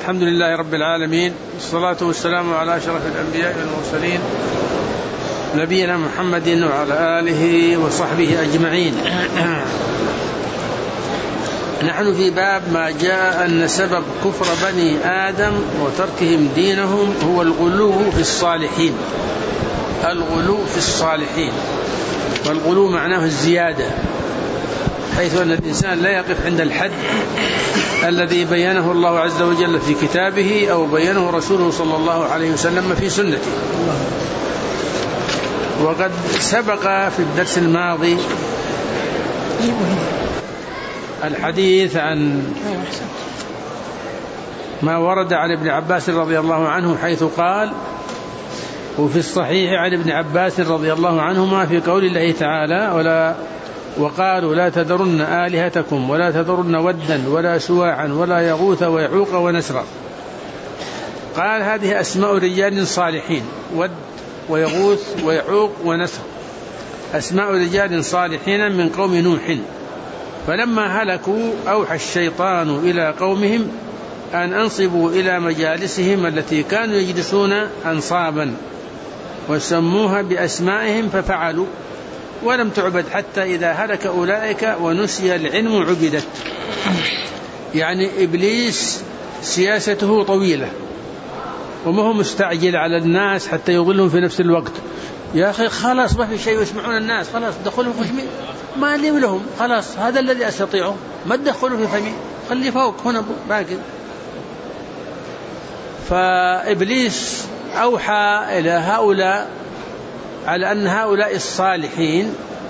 الحمد لله رب العالمين، والصلاة والسلام على أشرف الأنبياء والمرسلين نبينا محمد وعلى آله وصحبه أجمعين. نحن في باب ما جاء أن سبب كفر بني آدم وتركهم دينهم هو الغلو في الصالحين. الغلو في الصالحين، والغلو معناه الزيادة، حيث أن الإنسان لا يقف عند الحد الذي بينه الله عز وجل في كتابه أو بينه رسوله صلى الله عليه وسلم في سنته. وقد سبق في الدرس الماضي الحديث عن ما ورد عن ابن عباس رضي الله عنه، حيث قال: وفي الصحيح عن ابن عباس رضي الله عنهما في قول الله تعالى: وقالوا لا تذرن آلهتكم ولا تذرن ودا ولا سواعا ولا يغوث ويعوق ونسرا. قال: هذه أسماء رجال صالحين، ود ويغوث ويعوق ونسر، أسماء رجال صالحين من قوم نوح. فلما هلكوا أوحى الشيطان إلى قومهم أن أنصبوا إلى مجالسهم التي كانوا يجلسون أنصابا، وسموها بأسمائهم ففعلوا، ولم تعبد حتى إذا هلك أولئك ونسي العلم عبدت. يعني إبليس سياسته طويلة، وما هو مستعجل على الناس حتى يضلهم في نفس الوقت. يا أخي خلاص ما في شيء يسمعون الناس، خلاص دخلوا في فمي، ما لي لهم، خلاص هذا الذي أستطيعه، ما تدخلوا في فمي، خلي فوق هنا باقي. فإبليس أوحى إلى هؤلاء على أن هؤلاء الصالحين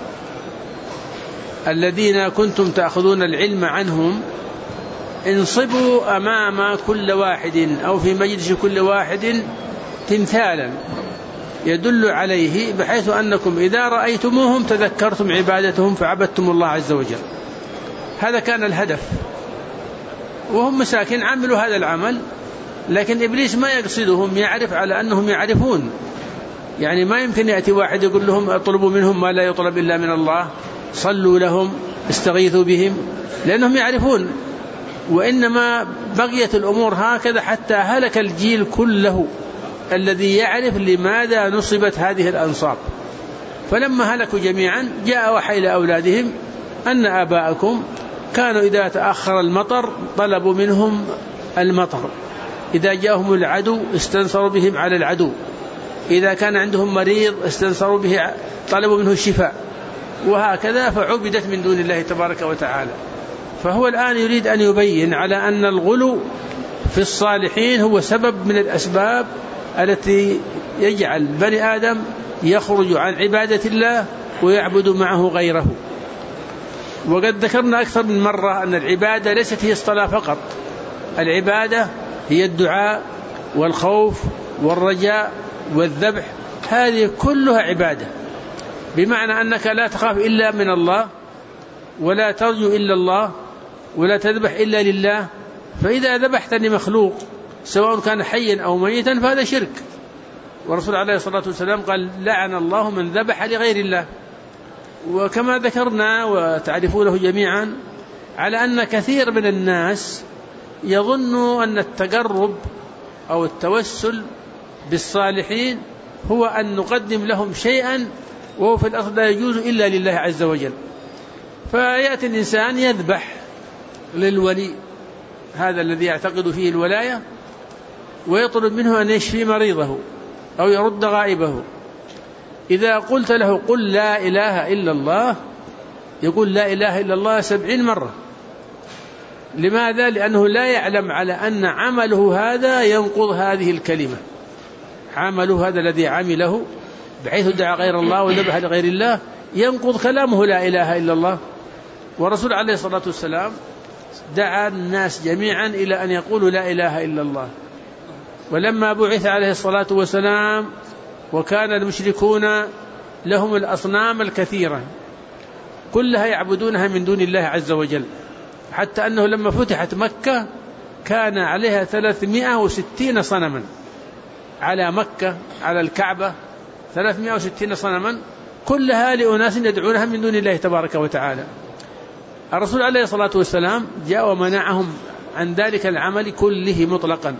الذين كنتم تأخذون العلم عنهم انصبوا أمام كل واحد أو في مجلس كل واحد تمثالا يدل عليه، بحيث أنكم إذا رأيتموهم تذكرتم عبادتهم فعبدتم الله عز وجل. هذا كان الهدف، وهم مساكين عملوا هذا العمل، لكن إبليس ما يقصدهم، يعرف على أنهم يعرفون. يعني ما يمكن يأتي واحد يقول لهم اطلبوا منهم ما لا يطلب إلا من الله، صلوا لهم، استغيثوا بهم، لأنهم يعرفون. وإنما بقيت الأمور هكذا حتى هلك الجيل كله الذي يعرف لماذا نصبت هذه الأنصاب. فلما هلكوا جميعا جاء وحي إلى أولادهم أن آباءكم كانوا إذا تأخر المطر طلبوا منهم المطر، إذا جاءهم العدو استنصروا بهم على العدو، إذا كان عندهم مريض استنصروا به طلبوا منه الشفاء، وهكذا فعبدت من دون الله تبارك وتعالى. فهو الآن يريد أن يبين على أن الغلو في الصالحين هو سبب من الأسباب التي يجعل بني آدم يخرج عن عبادة الله ويعبد معه غيره. وقد ذكرنا أكثر من مرة أن العبادة ليست هي الصلاة فقط، العبادة هي الدعاء والخوف والرجاء والذبح، هذه كلها عبادة، بمعنى أنك لا تخاف إلا من الله، ولا ترجو إلا الله، ولا تذبح إلا لله. فإذا ذبحت لمخلوق سواء كان حيا أو ميتا فهذا شرك، والرسول عليه الصلاة والسلام قال: لعن الله من ذبح لغير الله. وكما ذكرنا وتعرفونه جميعا على أن كثير من الناس يظن أن التقرب أو التوسل بالصالحين هو أن نقدم لهم شيئا، وهو في الأصل لا يجوز إلا لله عز وجل. فيأتي الإنسان يذبح للولي هذا الذي يعتقد فيه الولاية، ويطلب منه أن يشفي مريضه أو يرد غائبه. إذا قلت له قل لا إله إلا الله، يقول لا إله إلا الله 70 مرة. لماذا؟ لأنه لا يعلم على أن عمله هذا ينقض هذه الكلمة، عمله هذا الذي عمله بحيث دعا غير الله وذبح لغير الله ينقض كلامه لا إله إلا الله. ورسول عليه الصلاة والسلام دعا الناس جميعا إلى أن يقولوا لا إله إلا الله. ولما بعث عليه الصلاة والسلام وكان المشركون لهم الأصنام الكثيرة كلها يعبدونها من دون الله عز وجل، حتى أنه لما فتحت مكة كان عليها 360 صنما على مكة، على الكعبة 360 صنما كلها لأناس يدعونها من دون الله تبارك وتعالى. الرسول عليه الصلاة والسلام جاء ومنعهم عن ذلك العمل كله مطلقا.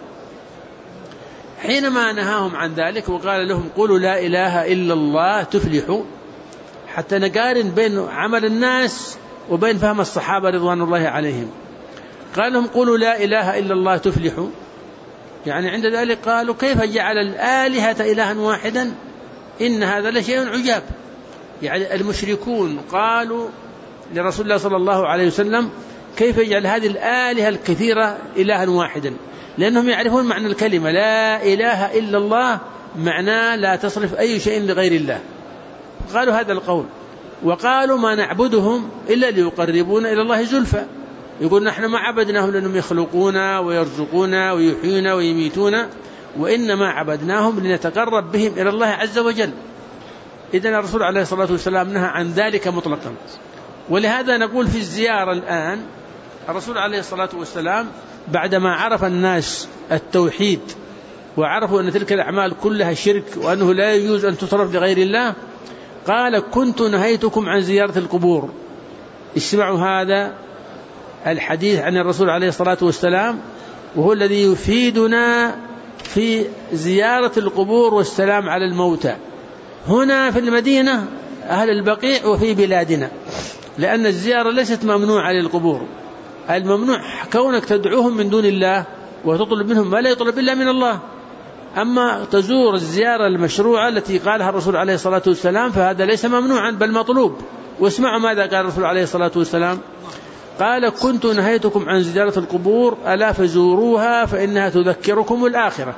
حينما نهاهم عن ذلك وقال لهم قولوا لا إله إلا الله تفلحوا، حتى نقارن بين عمل الناس وبين فهم الصحابة رضوان الله عليهم. قال لهم قولوا لا إله إلا الله تفلحوا، يعني عند ذلك قالوا كيف جعل الآلهة إلها واحدا، إن هذا لشيء عجاب. يعني المشركون قالوا لرسول الله صلى الله عليه وسلم كيف يجعل هذه الآلهة الكثيرة إلها واحدا، لأنهم يعرفون معنى الكلمة لا إله إلا الله، معناه لا تصرف أي شيء لغير الله. قالوا هذا القول، وقالوا ما نعبدهم إلا ليقربونا إلى الله زلفى، يقول نحن ما عبدناهم لأنهم يخلقونا ويرزقونا ويحيونا ويميتونا، وإنما عبدناهم لنتقرب بهم إلى الله عز وجل. إذن الرسول عليه الصلاة والسلام نهى عن ذلك مطلقا. ولهذا نقول في الزيارة الآن الرسول عليه الصلاة والسلام بعدما عرف الناس التوحيد وعرفوا أن تلك الأعمال كلها شرك وأنه لا يجوز أن تصرف لغير الله، قال كنت نهيتكم عن زيارة القبور. اسمعوا هذا الحديث عن الرسول عليه الصلاة والسلام، وهو الذي يفيدنا في زيارة القبور والسلام على الموتى هنا في المدينة أهل البقيع وفي بلادنا، لأن الزيارة ليست ممنوعة للقبور. الممنوع كونك تدعوهم من دون الله وتطلب منهم ما لا يطلب إلا من الله. أما تزور الزيارة المشروعة التي قالها الرسول عليه الصلاة والسلام فهذا ليس ممنوعا بل مطلوب. واسمعوا ماذا قال الرسول عليه الصلاة والسلام، قال كنت نهيتكم عن زيارة القبور ألا فزوروها فإنها تذكركم الآخرة.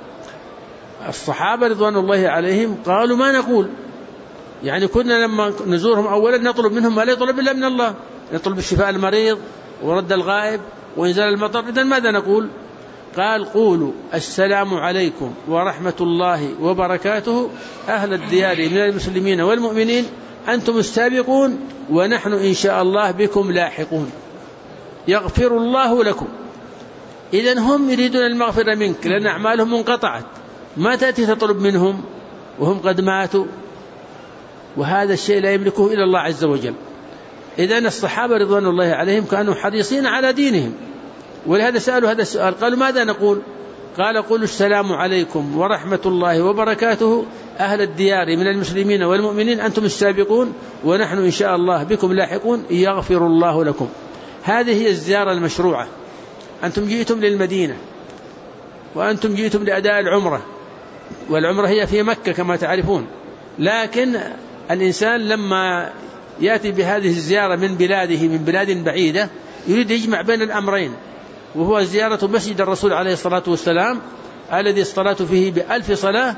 الصحابة رضوان الله عليهم قالوا ما نقول، يعني كنا لما نزورهم أولا نطلب منهم ما لا يطلب إلا من الله، نطلب الشفاء المريض ورد الغائب وإنزال المطر. إذن ماذا نقول؟ قال قولوا السلام عليكم ورحمة الله وبركاته أهل الديار من المسلمين والمؤمنين، أنتم السابقون ونحن إن شاء الله بكم لاحقون، يغفر الله لكم. إذن هم يريدون المغفرة منك لأن أعمالهم منقطعت، ما تأتي تطلب منهم وهم قد ماتوا، وهذا الشيء لا يملكه إلا الله عز وجل. إذن الصحابة رضوان الله عليهم كانوا حريصين على دينهم، ولهذا سألوا هذا السؤال، قالوا ماذا نقول؟ قال قولوا السلام عليكم ورحمة الله وبركاته أهل الديار من المسلمين والمؤمنين أنتم السابقون ونحن إن شاء الله بكم لاحقون يغفر الله لكم. هذه هي الزيارة المشروعة. أنتم جئتم للمدينة وأنتم جئتم لأداء العمرة، والعمرة هي في مكة كما تعرفون، لكن الإنسان لما يأتي بهذه الزيارة من بلاده من بلاد بعيدة يريد يجمع بين الأمرين، وهو زيارة مسجد الرسول عليه الصلاة والسلام الذي الصلاة فيه ب1000 صلاة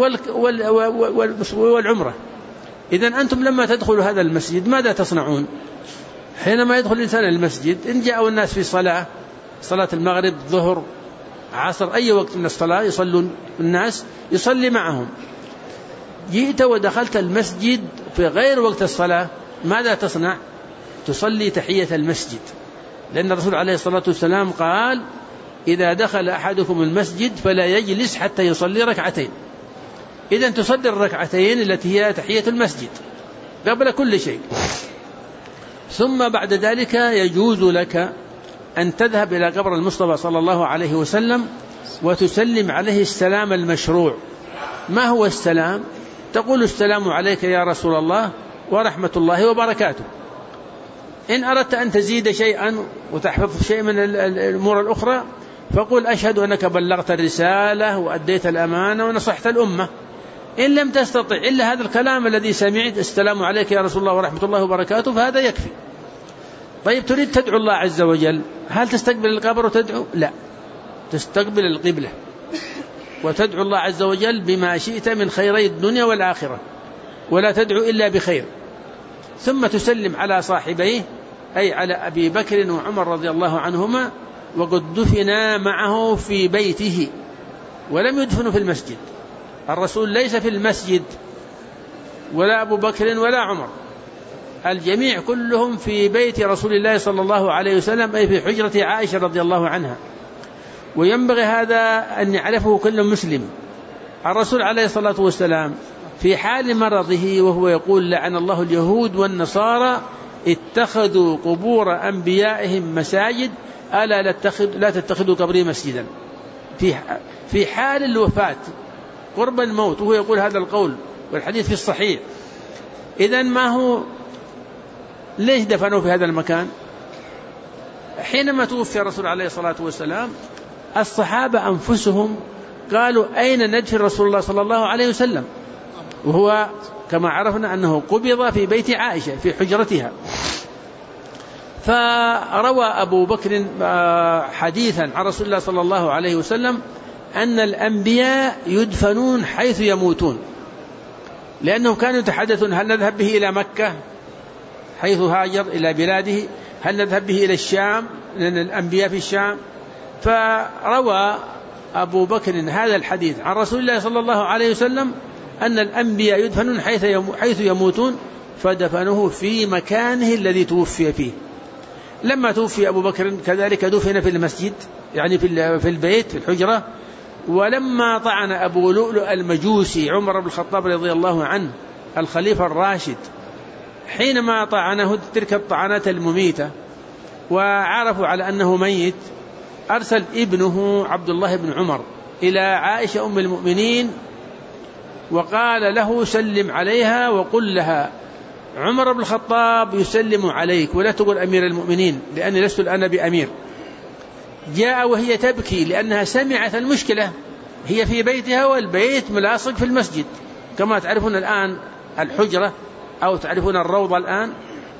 والعمرة. إذن أنتم لما تدخلوا هذا المسجد ماذا تصنعون؟ حينما يدخل الإنسان المسجد إن جاءوا الناس في صلاة المغرب ظهر عصر أي وقت من الصلاة يصلون الناس يصلي معهم. جئت ودخلت المسجد في غير وقت الصلاة ماذا تصنع؟ تصلي تحية المسجد، لأن الرسول عليه الصلاة والسلام قال إذا دخل أحدكم المسجد فلا يجلس حتى يصلي ركعتين. إذن تصلي الركعتين التي هي تحية المسجد قبل كل شيء، ثم بعد ذلك يجوز لك أن تذهب إلى قبر المصطفى صلى الله عليه وسلم وتسلم عليه السلام المشروع. ما هو السلام؟ تقول السلام عليك يا رسول الله ورحمة الله وبركاته. إن أردت أن تزيد شيئا وتحفظ شيء من الأمور الأخرى فقل أشهد أنك بلغت الرسالة وأديت الأمانة ونصحت الأمة. إن لم تستطع إلا هذا الكلام الذي سمعت السلام عليك يا رسول الله ورحمة الله وبركاته فهذا يكفي. طيب تريد تدعو الله عز وجل، هل تستقبل القبر وتدعو؟ لا، تستقبل القبلة وتدعو الله عز وجل بما شئت من خيري الدنيا والآخرة، ولا تدعو إلا بخير. ثم تسلم على صاحبيه أي على أبي بكر وعمر رضي الله عنهما، وقد دفنا معه في بيته ولم يدفنوا في المسجد. الرسول ليس في المسجد ولا أبو بكر ولا عمر، الجميع كلهم في بيت رسول الله صلى الله عليه وسلم أي في حجرة عائشة رضي الله عنها. وينبغي هذا أن يعرفه كل مسلم. الرسول عليه الصلاة والسلام في حال مرضه وهو يقول لعن الله اليهود والنصارى اتخذوا قبور أنبيائهم مساجد ألا لا تتخذوا قبري مسجدا، في حال الوفاة قرب الموت، وهو يقول هذا القول والحديث في الصحيح. إذن ما هو ليش دفنوا في هذا المكان؟ حينما توفي الرسول عليه الصلاة والسلام الصحابة أنفسهم قالوا أين ندفن رسول الله صلى الله عليه وسلم، وهو كما عرفنا أنه قبض في بيت عائشة في حجرتها. فروى أبو بكر حديثا عن رسول الله صلى الله عليه وسلم أن الأنبياء يدفنون حيث يموتون، لأنهم كانوا يتحدثون هل نذهب به إلى مكة حيث هاجر إلى بلاده، هل نذهب به إلى الشام لأن الأنبياء في الشام. فروى أبو بكر هذا الحديث عن رسول الله صلى الله عليه وسلم أن الأنبياء يدفنون حيث يموتون، فدفنوه في مكانه الذي توفي فيه. لما توفي أبو بكر كذلك دفن في المسجد، يعني في البيت في الحجرة. ولما طعن أبو لؤلؤ المجوسي عمر بن الخطاب رضي الله عنه الخليفة الراشد، حينما طعنه تلك الطعنات المميتة وعرفوا على أنه ميت، أرسل ابنه عبد الله بن عمر إلى عائشة أم المؤمنين وقال له سلم عليها وقل لها عمر بن الخطاب يسلم عليك ولا تقول أمير المؤمنين لأني لست الآن بأمير. جاء وهي تبكي لأنها سمعت المشكلة، هي في بيتها والبيت ملاصق في المسجد كما تعرفون الآن الحجرة أو تعرفون الروضة الآن،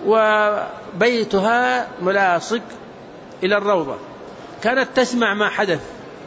وبيتها ملاصق إلى الروضة. كانت تسمع ما حدث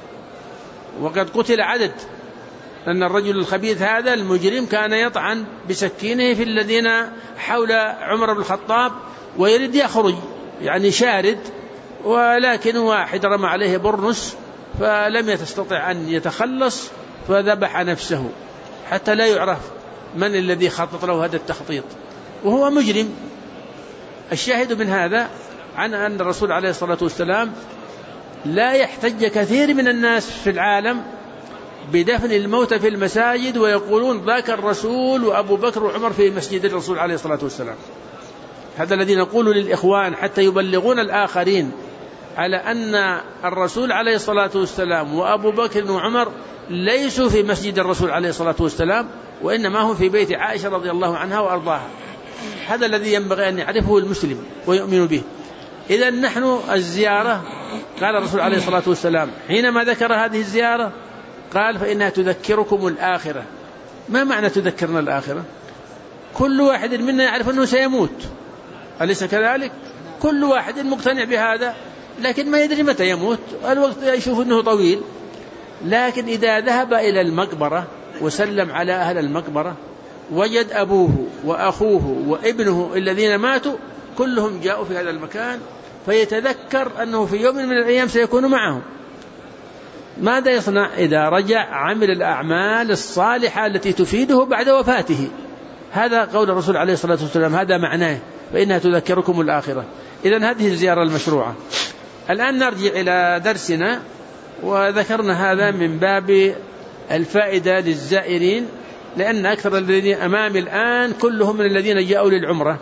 وقد قتل عدد، لأن الرجل الخبيث هذا المجرم كان يطعن بسكينه في الذين حول عمر بن الخطاب ويريد يخرج يعني شارد، ولكن واحد رمى عليه برنس فلم يستطع أن يتخلص فذبح نفسه حتى لا يعرف من الذي خطط له هذا التخطيط، وهو مجرم. الشاهد من هذا عن أن الرسول عليه الصلاة والسلام لا يحتج كثير من الناس في العالم بدفن الموتى في المساجد ويقولون ذاك الرسول وأبو بكر وعمر في مسجد الرسول عليه الصلاة والسلام. هذا الذي نقول للإخوان حتى يبلغون الآخرين على أن الرسول عليه الصلاة والسلام وأبو بكر وعمر ليسوا في مسجد الرسول عليه الصلاة والسلام، وإنما هم في بيت عائشة رضي الله عنها وأرضاها. هذا الذي ينبغي أن يعرفه المسلم ويؤمن به. إذا نحن الزيارة قال الرسول عليه الصلاة والسلام حينما ذكر هذه الزيارة قال فإنها تذكركم الآخرة. ما معنى تذكرنا الآخرة؟ كل واحد منا يعرف أنه سيموت، أليس كذلك؟ كل واحد مقتنع بهذا، لكن ما يدري متى يموت، الوقت يشوف أنه طويل. لكن إذا ذهب إلى المقبرة وسلم على أهل المقبرة وجد أبوه وأخوه وابنه الذين ماتوا كلهم جاءوا في هذا المكان، فيتذكر أنه في يوم من الأيام سيكون معهم. ماذا يصنع إذا رجع؟ عمل الأعمال الصالحة التي تفيده بعد وفاته. هذا قول الرسول عليه الصلاة والسلام، هذا معناه فإنها تذكركم الآخرة. إذن هذه الزيارة المشروعة. الآن نرجع إلى درسنا، وذكرنا هذا من باب الفائدة للزائرين، لأن أكثر الذين أمامي الآن كلهم من الذين جاءوا للعمرة،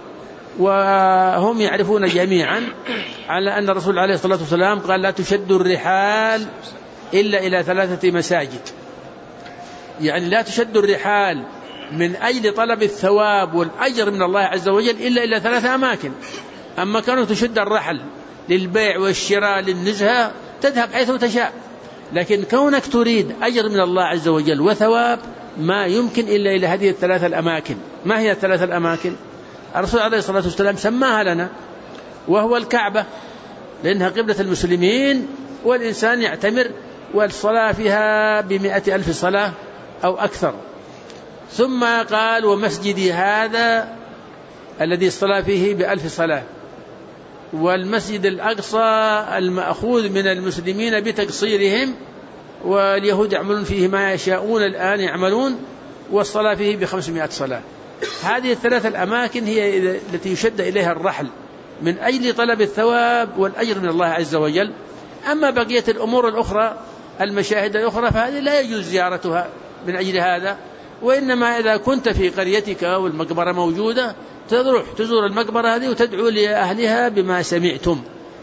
وهم يعرفون جميعا على أن الرسول عليه الصلاة والسلام قال لا تشد الرحال إلا إلى 3 مساجد. يعني لا تشد الرحال من أجل طلب الثواب والأجر من الله عز وجل إلا إلى 3 أماكن. أما كانوا تشد الرحل للبيع والشراء للنزهة تذهب حيث تشاء، لكن كونك تريد أجر من الله عز وجل وثواب ما يمكن إلا إلى هذه 3 الأماكن. ما هي 3 الأماكن؟ الرسول عليه الصلاة والسلام سماها لنا، وهو الكعبة لأنها قبلة المسلمين، والإنسان يعتمر والصلاة فيها ب100,000 صلاة أو أكثر. ثم قال ومسجدي هذا الذي الصلاة فيه ب1000 صلاة، والمسجد الأقصى المأخوذ من المسلمين بتقصيرهم، واليهود يعملون فيه ما يشاءون الآن يعملون، والصلاة فيه ب500 صلاة. هذه 3 الأماكن هي التي يشد إليها الرحل من أجل طلب الثواب والأجر من الله عز وجل. أما بقية الأمور الأخرى المشاهد الأخرى فهذه لا يجوز زيارتها من أجل هذا، وإنما إذا كنت في قريتك والمقبرة موجودة تروح تزور المقبرة هذه وتدعو لأهلها بما سمعتم،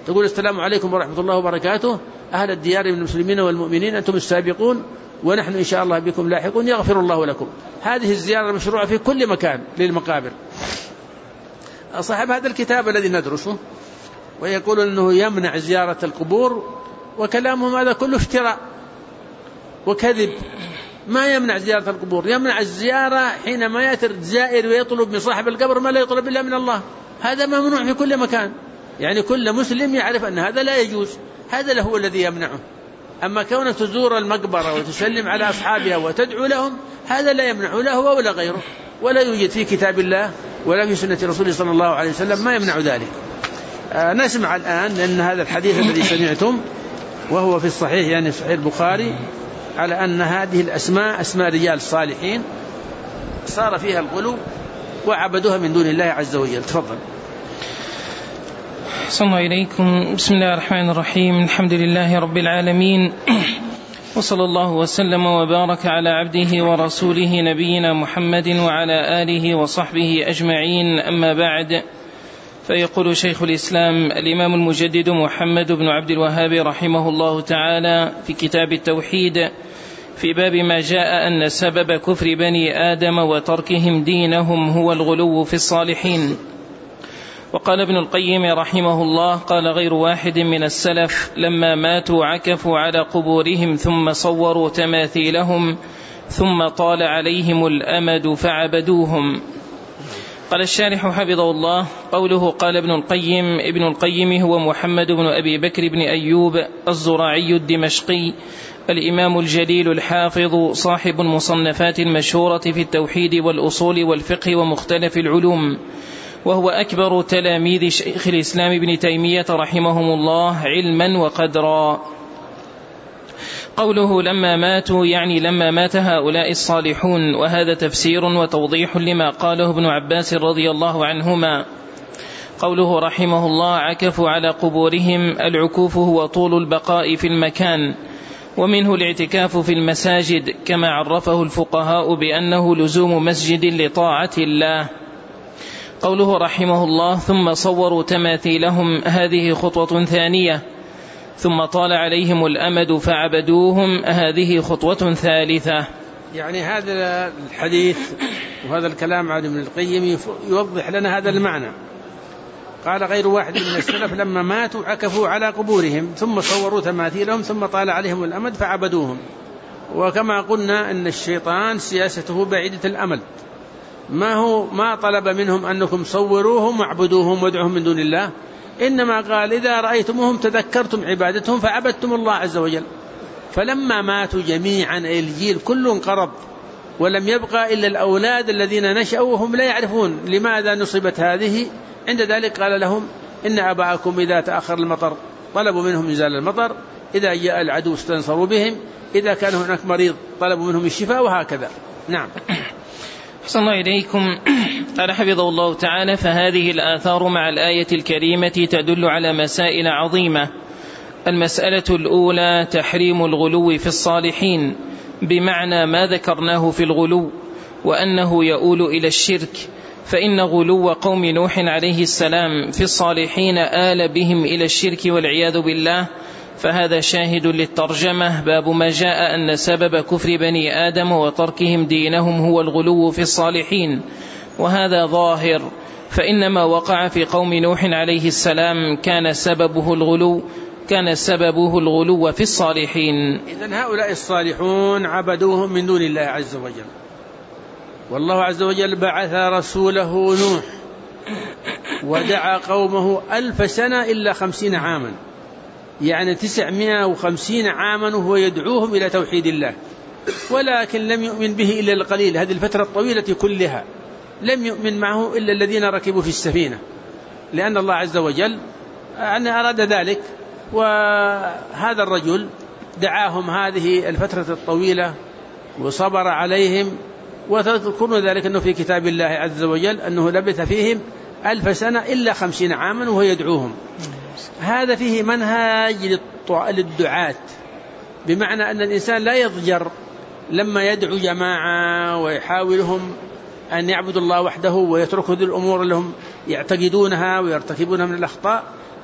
تقول السلام عليكم ورحمة الله وبركاته أهل الديار من المسلمين والمؤمنين أنتم السابقون ونحن إن شاء الله بكم لاحقون يغفر الله لكم. هذه الزيارة المشروعة في كل مكان للمقابر. صاحب هذا الكتاب الذي ندرسه ويقول أنه يمنع زيارة القبور، وكلامهم هذا كله افتراء وكذب. ما يمنع زيارة القبور، يمنع الزيارة حينما يأتي الزائر ويطلب من صاحب القبر ما لا يطلب إلا من الله. هذا ممنوع في كل مكان، يعني كل مسلم يعرف أن هذا لا يجوز، هذا هو الذي يمنعه. أما كونك تزور المقبرة وتسلم على أصحابها وتدعو لهم هذا لا يمنعه لا هو ولا غيره، ولا يوجد في كتاب الله ولا في سنة رسوله صلى الله عليه وسلم ما يمنع ذلك. نسمع الآن لأن هذا الحديث الذي سمعتم وهو في الصحيح يعني صحيح البخاري على أن هذه الأسماء أسماء رجال صالحين صار فيها الغلو وعبدوها من دون الله عز وجل. تفضل. صلى الله إليكم. بسم الله الرحمن الرحيم. الحمد لله رب العالمين، وصلى الله وسلم وبارك على عبده ورسوله نبينا محمد وعلى آله وصحبه أجمعين. أما بعد، فيقول شيخ الإسلام الإمام المجدد محمد بن عبد الوهاب رحمه الله تعالى في كتاب التوحيد في باب ما جاء أن سبب كفر بني آدم وتركهم دينهم هو الغلو في الصالحين. وقال ابن القيم رحمه الله: قال غير واحد من السلف لما ماتوا عكفوا على قبورهم ثم صوروا تماثيلهم ثم طال عليهم الأمد فعبدوهم. قال الشارح حفظه الله: قوله قال ابن القيم هو محمد بن أبي بكر بن أيوب الزراعي الدمشقي الإمام الجليل الحافظ صاحب المصنفات المشهورة في التوحيد والأصول والفقه ومختلف العلوم، وهو أكبر تلاميذ شيخ الإسلام ابن تيمية رحمهم الله علما وقدرا. قوله لما ماتوا يعني لما مات هؤلاء الصالحون، وهذا تفسير وتوضيح لما قاله ابن عباس رضي الله عنهما. قوله رحمه الله عكفوا على قبورهم، العكوف هو طول البقاء في المكان، ومنه الاعتكاف في المساجد كما عرفه الفقهاء بأنه لزوم مسجد لطاعة الله. قوله رحمه الله ثم صوروا تماثيلهم، هذه خطوة ثانية. ثم طال عليهم الأمد فعبدوهم، هذه خطوة ثالثة. يعني هذا الحديث وهذا الكلام عن ابن القيم يوضح لنا هذا المعنى. قال غير واحد من السلف لما ماتوا عكفوا على قبورهم ثم صوروا تماثيلهم ثم طال عليهم الأمد فعبدوهم. وكما قلنا أن الشيطان سياسته بعيدة الأمل، ما طلب منهم أنكم صوروهم واعبدوهم وادعوهم من دون الله، إنما قال إذا رأيتموهم تذكرتم عبادتهم فعبدتم الله عز وجل. فلما ماتوا جميعا الجيل كل انقرض ولم يبقى إلا الأولاد الذين نشأوا وهم لا يعرفون لماذا نصبت هذه. عند ذلك قال لهم إن أباءكم إذا تأخر المطر طلبوا منهم إنزال المطر، إذا جاء العدو استنصروا بهم، إذا كان هناك مريض طلبوا منهم الشفاء، وهكذا. نعم. صلى الله إليكم. قال حفظه الله تعالى: فهذه الآثار مع الآية الكريمة تدل على مسائل عظيمة. المسألة الأولى تحريم الغلو في الصالحين بمعنى ما ذكرناه في الغلو، وأنه يؤول إلى الشرك، فإن غلو قوم نوح عليه السلام في الصالحين آل بهم إلى الشرك والعياذ بالله. فهذا شاهد للترجمة، باب ما جاء أن سبب كفر بني آدم وتركهم دينهم هو الغلو في الصالحين، وهذا ظاهر، فإنما وقع في قوم نوح عليه السلام كان سببه الغلو في الصالحين. إذن هؤلاء الصالحون عبدوهم من دون الله عز وجل، والله عز وجل بعث رسوله نوح ودعا قومه 1000 سنة إلا 50 عاما، يعني 950 عاما وهو يدعوهم إلى توحيد الله، ولكن لم يؤمن به إلا القليل. هذه الفترة الطويلة كلها لم يؤمن معه إلا الذين ركبوا في السفينة، لأن الله عز وجل أراد ذلك. وهذا الرجل دعاهم هذه الفترة الطويلة وصبر عليهم، وتذكرون ذلك أنه في كتاب الله عز وجل أنه لبث فيهم 1000 سنة إلا 50 عاما وهو يدعوهم. هذا فيه منهج للدعاة، بمعنى أن الإنسان لا يضجر لما يدعو جماعة ويحاولهم أن يعبدوا الله وحده ويتركوا ذي الأمور اللي هم يعتقدونها ويرتكبونها من الأخطاء،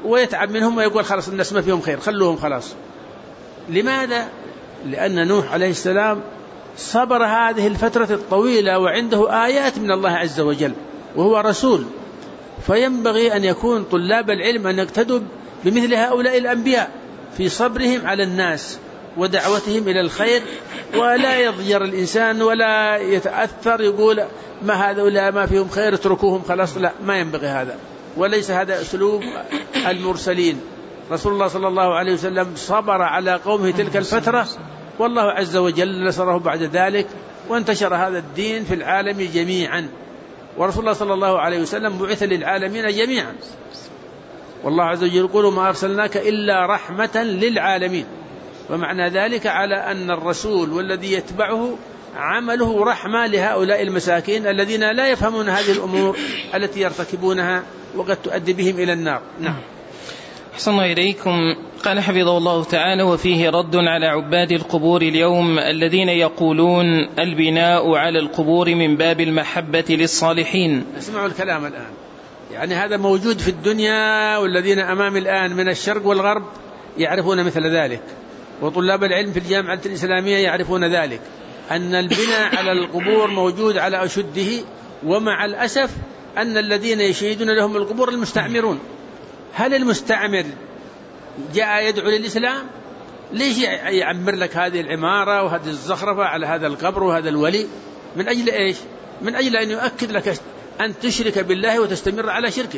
ويتعب منهم ويقول خلاص الناس ما فيهم خير خلوهم خلاص. لماذا؟ لأن نوح عليه السلام صبر هذه الفترة الطويلة وعنده آيات من الله عز وجل وهو رسول، فينبغي أن يكون طلاب العلم أن يقتدوا بمثل هؤلاء الأنبياء في صبرهم على الناس ودعوتهم إلى الخير، ولا يضجر الإنسان ولا يتأثر يقول ما هذا ما فيهم خير اتركوهم خلاص. لا، ما ينبغي هذا، وليس هذا أسلوب المرسلين. رسول الله صلى الله عليه وسلم صبر على قومه تلك الفترة، والله عز وجل نصره بعد ذلك، وانتشر هذا الدين في العالم جميعا. ورسول الله صلى الله عليه وسلم بعث للعالمين جميعا، والله عز وجل يقول ما أرسلناك إلا رحمة للعالمين. ومعنى ذلك على أن الرسول والذي يتبعه عمله رحمة لهؤلاء المساكين الذين لا يفهمون هذه الأمور التي يرتكبونها وقد تؤدي بهم إلى النار. نعم. أحسن الله إليكم. قال حفظه الله تعالى: وفيه رد على عباد القبور اليوم الذين يقولون البناء على القبور من باب المحبة للصالحين. اسمعوا الكلام الآن، يعني هذا موجود في الدنيا، والذين أمام الآن من الشرق والغرب يعرفون مثل ذلك، وطلاب العلم في الجامعة الإسلامية يعرفون ذلك، أن البناء على القبور موجود على أشده. ومع الأسف أن الذين يشيدون لهم القبور المستعمرون. هل المستعمر جاء يدعو للإسلام؟ ليش يعمر لك هذه العمارة وهذه الزخرفة على هذا القبر وهذا الولي؟ من أجل إيش؟ من أجل أن يؤكد لك أن تشرك بالله وتستمر على شركك.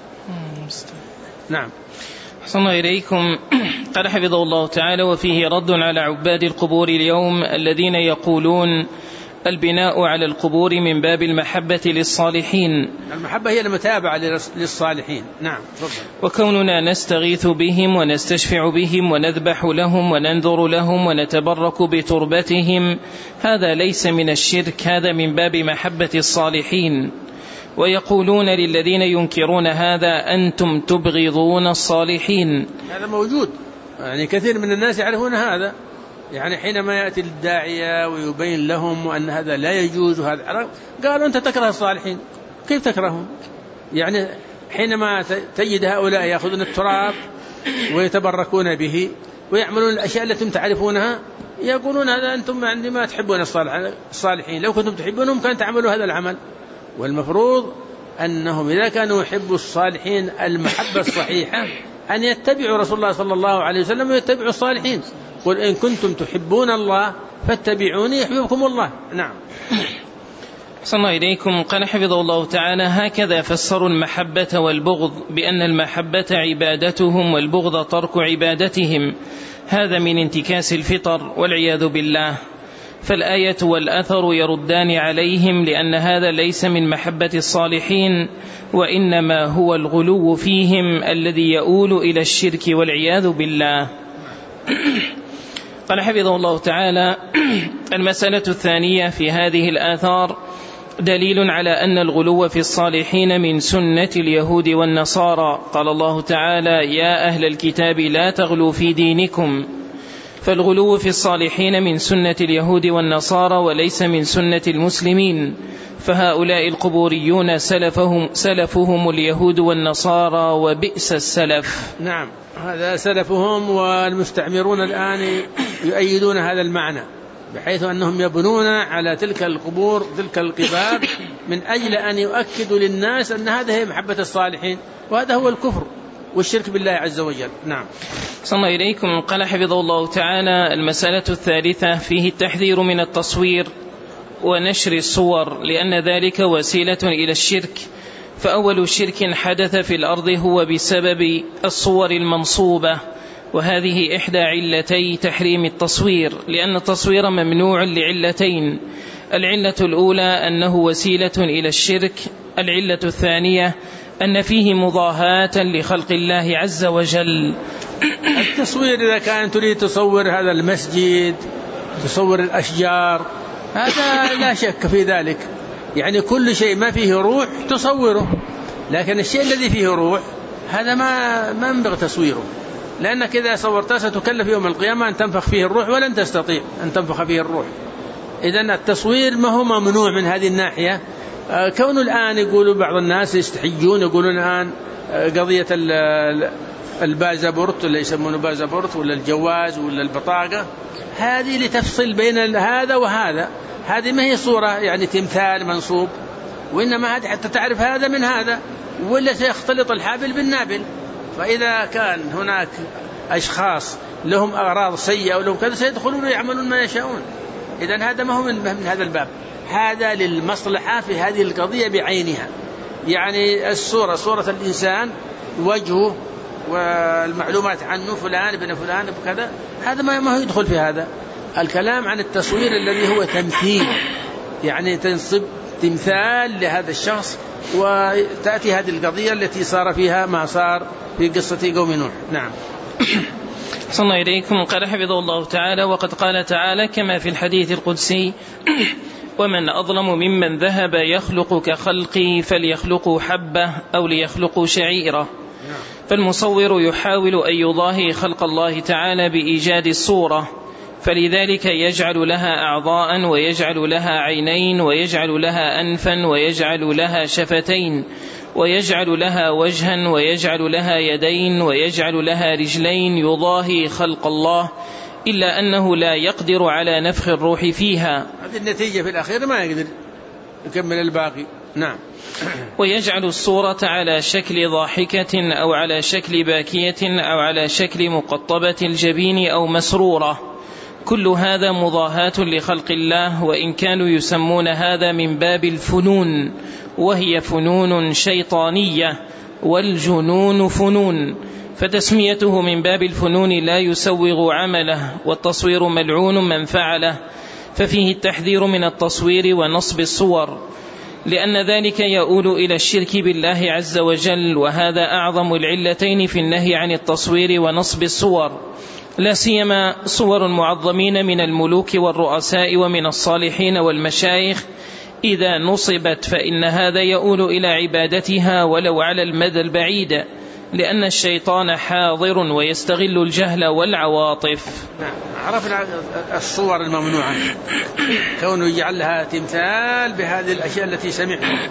نعم. أحسن الله إليكم. قال حفظه الله تعالى: وفيه رد على عباد القبور اليوم الذين يقولون البناء على القبور من باب المحبة للصالحين. المحبة هي المتابعة للصالحين. نعم. وكوننا نستغيث بهم ونستشفع بهم ونذبح لهم وننذر لهم ونتبرك بتربتهم، هذا ليس من الشرك، هذا من باب محبة الصالحين. ويقولون للذين ينكرون هذا أنتم تبغضون الصالحين. هذا موجود، يعني كثير من الناس يعرفون هذا، يعني حينما يأتي الداعية ويبين لهم أن هذا لا يجوز وهذا، قالوا أنت تكره الصالحين. كيف تكرههم؟ يعني حينما تجد هؤلاء يأخذون التراب ويتبركون به ويعملون الأشياء التي تعرفونها، يقولون هذا أنتم عندما تحبون الصالحين، لو كنتم تحبونهم كان تعملوا هذا العمل. والمفروض أنهم إذا كانوا يحبوا الصالحين المحبة الصحيحة أن يتبعوا رسول الله صلى الله عليه وسلم ويتبعوا الصالحين. قل إن كنتم تحبون الله فاتبعوني يحببكم الله. نعم. أحسن الله إليكم. قال حفظه الله تعالى: هكذا فسروا المحبة والبغض بأن المحبة عبادتهم والبغض ترك عبادتهم، هذا من انتكاس الفطر والعياذ بالله. فالآية والأثر يردان عليهم، لأن هذا ليس من محبة الصالحين، وإنما هو الغلو فيهم الذي يؤول إلى الشرك والعياذ بالله. قال حفظه الله تعالى: المسألة الثانية في هذه الآثار دليل على أن الغلو في الصالحين من سنة اليهود والنصارى. قال الله تعالى: يا أهل الكتاب لا تغلوا في دينكم. فالغلو في الصالحين من سنة اليهود والنصارى وليس من سنة المسلمين، فهؤلاء القبوريون سلفهم اليهود والنصارى، وبئس السلف. نعم، هذا سلفهم، والمستعمرون الآن يؤيدون هذا المعنى، بحيث أنهم يبنون على تلك القبور تلك القباب من أجل أن يؤكدوا للناس أن هذا هي محبة الصالحين، وهذا هو الكفر والشرك بالله عز وجل. نعم. صلى الله إليكم. قال حفظه الله تعالى: المسألة الثالثة فيه التحذير من التصوير ونشر الصور، لأن ذلك وسيلة إلى الشرك. فأول شرك حدث في الأرض هو بسبب الصور المنصوبة، وهذه إحدى علتي تحريم التصوير، لأن التصوير ممنوع لعلتين: العلة الأولى أنه وسيلة إلى الشرك، العلة الثانية أن فيه مضاهاة لخلق الله عز وجل. التصوير إذا كان تريد تصور هذا المسجد، تصور الأشجار، هذا لا شك في ذلك، يعني كل شيء ما فيه روح تصوره، لكن الشيء الذي فيه روح هذا ما ينبغي تصويره، لأنك إذا صورته ستكلف يوم القيامة أن تنفخ فيه الروح ولن تستطيع أن تنفخ فيه الروح. إذن التصوير ما هو ممنوع من هذه الناحية. كون الآن يقولوا بعض الناس يستحجون، يقولون الآن قضية البازابورت اللي يسمونه بازابورت ولا الجواز ولا البطاقة، هذه لتفصل بين هذا وهذا. هذه ما هي صورة يعني تمثال منصوب، وإنما هذه حتى تعرف هذا من هذا، ولا سيختلط الحابل بالنابل. فإذا كان هناك أشخاص لهم أغراض سيئة ولهم كذا سيدخلون ويعملون ما يشاءون. إذن هذا ما هو من هذا الباب، هذا للمصلحة في هذه القضية بعينها. يعني الصورة صورة الإنسان، وجهه والمعلومات عنه، فلان ابن فلان بكذا، هذا ما هو يدخل في هذا. الكلام عن التصوير الذي هو تمثيل، يعني تنصب تمثال لهذا الشخص، وتأتي هذه القضية التي صار فيها ما صار في قصة قوم نوح. نعم. صلى الله إليكم. قال حفظه الله تعالى: وقد قال تعالى كما في الحديث القدسي: ومن أظلم ممن ذهب يخلق كخلقي فليخلقوا حبة أو ليخلقوا شعيرة. فالمصور يحاول أن يضاهي خلق الله تعالى بإيجاد الصورة، فلذلك يجعل لها أعضاء، ويجعل لها عينين، ويجعل لها أنفا، ويجعل لها شفتين، ويجعل لها وجها، ويجعل لها يدين، ويجعل لها رجلين، يضاهي خلق الله، إلا أنه لا يقدر على نفخ الروح فيها. هذه النتيجة في الأخير ما يقدر يكمل الباقي. نعم. ويجعل الصورة على شكل ضاحكة أو على شكل باكية أو على شكل مقطبة الجبين أو مسرورة. كل هذا مضاهاة لخلق الله، وإن كانوا يسمون هذا من باب الفنون، وهي فنون شيطانية، والجنون فنون، فتسميته من باب الفنون لا يسوغ عمله، والتصوير ملعون من فعله، ففيه التحذير من التصوير ونصب الصور، لأن ذلك يؤول إلى الشرك بالله عز وجل، وهذا أعظم العلتين في النهي عن التصوير ونصب الصور، لا سيما صور المعظمين من الملوك والرؤساء ومن الصالحين والمشايخ. إذا نصبت فإن هذا يؤول إلى عبادتها ولو على المدى البعيد، لأن الشيطان حاضر ويستغل الجهل والعواطف. عرفنا الصور الممنوعة، كونه يجعل لها تمثال بهذه الأشياء التي سمعنا.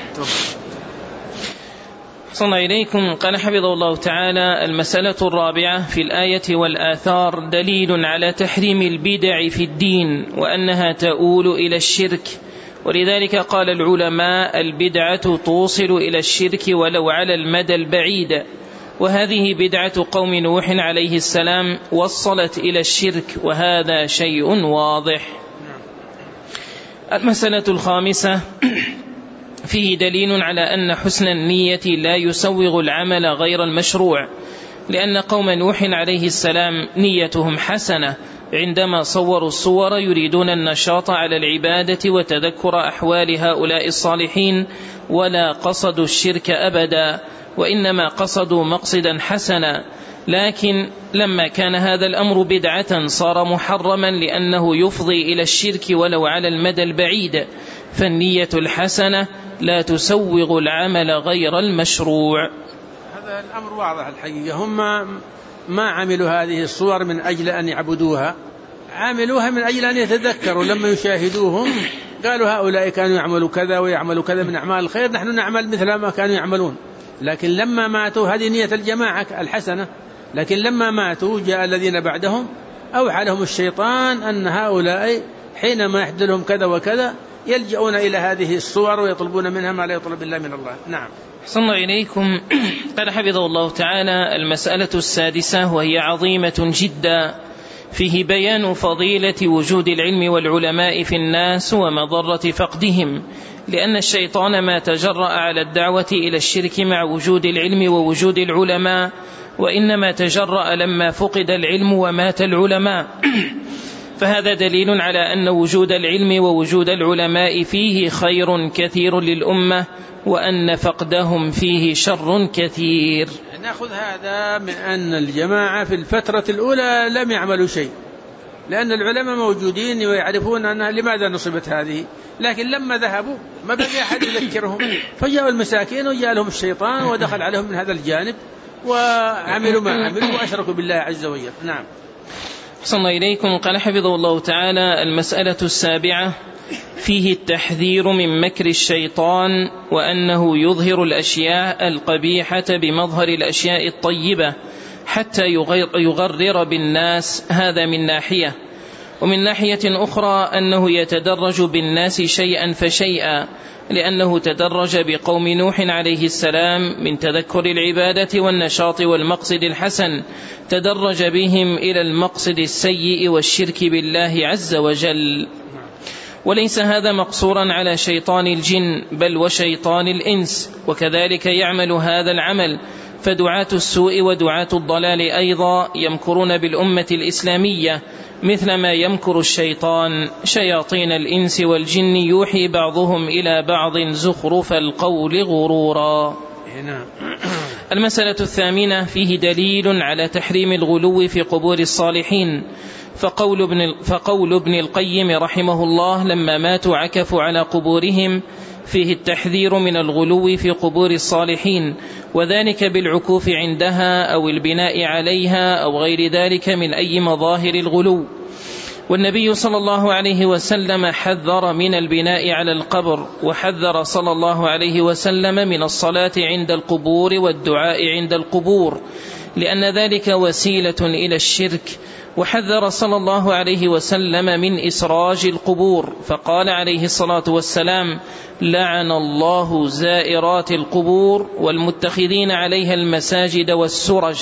صلى إليكم. قال حفظه الله تعالى: المسألة الرابعة في الآية والآثار دليل على تحريم البدع في الدين، وأنها تؤول إلى الشرك، ولذلك قال العلماء: البدعة توصل إلى الشرك ولو على المدى البعيد، وهذه بدعة قوم نوح عليه السلام وصلت إلى الشرك، وهذا شيء واضح. المسألة الخامسة فيه دليل على أن حسن النية لا يسوغ العمل غير المشروع، لأن قوم نوح عليه السلام نيتهم حسنة عندما صوروا الصور، يريدون النشاط على العبادة وتذكر أحوال هؤلاء الصالحين، ولا قصدوا الشرك أبدا، وإنما قصدوا مقصدا حسنا. لكن لما كان هذا الأمر بدعة صار محرما، لأنه يفضي إلى الشرك ولو على المدى البعيد، فالنية الحسنة لا تسوغ العمل غير المشروع. هذا الأمر واضح الحقيقة. هم ما عملوا هذه الصور من أجل أن يعبدوها، عملوها من أجل أن يتذكروا. لما يشاهدوهم قالوا هؤلاء كانوا يعملوا كذا ويعملوا كذا من أعمال الخير، نحن نعمل مثل ما كانوا يعملون. لكن لما ماتوا، هذه نية الجماعة الحسنة، لكن لما ماتوا جاء الذين بعدهم أوحى لهم الشيطان أن هؤلاء حينما يحدث لهم كذا وكذا يلجؤون إلى هذه الصور ويطلبون منها ما لا يطلب الله من الله. نعم. صلى الله إليكم. قال حفظه الله تعالى: المسألة السادسة وهي عظيمة جدا، فيه بيان فضيلة وجود العلم والعلماء في الناس ومضرة فقدهم، لأن الشيطان ما تجرأ على الدعوة إلى الشرك مع وجود العلم ووجود العلماء، وإنما تجرأ لما فقد العلم ومات العلماء. فهذا دليل على أن وجود العلم ووجود العلماء فيه خير كثير للأمة، وأن فقدهم فيه شر كثير. نأخذ هذا من أن الجماعة في الفترة الأولى لم يعملوا شيء، لأن العلماء موجودين ويعرفون أنها لماذا نصبت هذه، لكن لما ذهبوا ما بقي أحد يذكرهم، فجاءوا المساكين وجاء لهم الشيطان ودخل عليهم من هذا الجانب وعملوا ما عملوا وأشركوا بالله عز وجل. نعم. صلى الله إليكم. قال حفظه الله تعالى: المسألة السابعة فيه التحذير من مكر الشيطان، وأنه يظهر الأشياء القبيحة بمظهر الأشياء الطيبة، حتى يغرر بالناس. هذا من ناحية. ومن ناحية أخرى أنه يتدرج بالناس شيئا فشيئا، لأنه تدرج بقوم نوح عليه السلام من تذكر العبادة والنشاط والمقصد الحسن، تدرج بهم إلى المقصد السيء والشرك بالله عز وجل. وليس هذا مقصورا على شيطان الجن بل وشيطان الإنس، وكذلك يعمل هذا العمل. فدعاة السوء ودعاة الضلال أيضا يمكرون بالأمة الإسلامية مثل ما يمكر الشيطان شياطين الإنس والجن، يوحي بعضهم إلى بعض زخرف القول غرورا. المسألة الثامنة فيه دليل على تحريم الغلو في قبور الصالحين. فقول ابن القيم رحمه الله لما ماتوا عكفوا على قبورهم فيه التحذير من الغلو في قبور الصالحين، وذلك بالعكوف عندها أو البناء عليها أو غير ذلك من أي مظاهر الغلو. والنبي صلى الله عليه وسلم حذر من البناء على القبر، وحذر صلى الله عليه وسلم من الصلاة عند القبور والدعاء عند القبور، لأن ذلك وسيلة إلى الشرك. وحذر صلى الله عليه وسلم من إسراج القبور، فقال عليه الصلاة والسلام: لعن الله زائرات القبور والمتخذين عليها المساجد والسرج،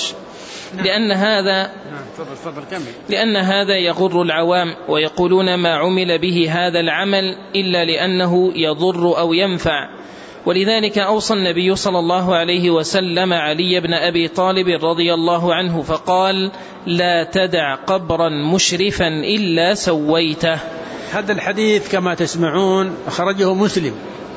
لأن هذا يغر العوام، ويقولون ما عمل به هذا العمل إلا لأنه يضر أو ينفع. ولذلك أوصى النبي صلى الله عليه وسلم علي بن أبي طالب رضي الله عنه فقال: لا تدع قبرا مشرفا إلا سويته. هذا الحديث كما تسمعون أخرجه مسلم،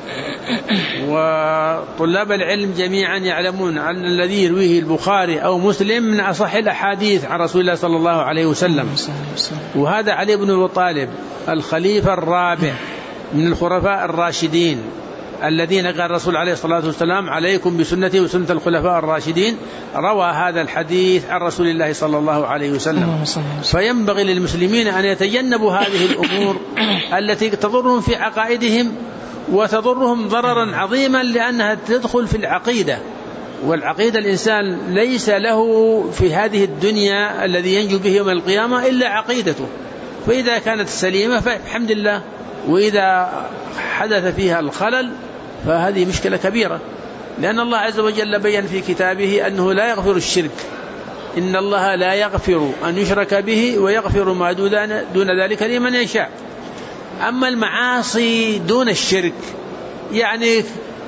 وطلاب العلم جميعا يعلمون أن الذي يرويه البخاري أو مسلم من أصح الأحاديث عن رسول الله صلى الله عليه وسلم. وهذا علي بن أبي طالب الخليفة الرابع من الخلفاء الراشدين الذين قال الرسول عليه الصلاة والسلام: عليكم بسنتي وسنة الخلفاء الراشدين. روى هذا الحديث عن رسول الله صلى الله عليه وسلم. فينبغي للمسلمين أن يتجنبوا هذه الأمور التي تضرهم في عقائدهم وتضرهم ضررا عظيما، لأنها تدخل في العقيدة، والعقيدة الإنسان ليس له في هذه الدنيا الذي ينجو به يوم القيامة إلا عقيدته، فإذا كانت سليمة فالحمد لله، وإذا حدث فيها الخلل فهذه مشكلة كبيرة، لأن الله عز وجل بيّن في كتابه أنه لا يغفر الشرك، إن الله لا يغفر أن يشرك به ويغفر ما دون ذلك لمن يشاء. أما المعاصي دون الشرك يعني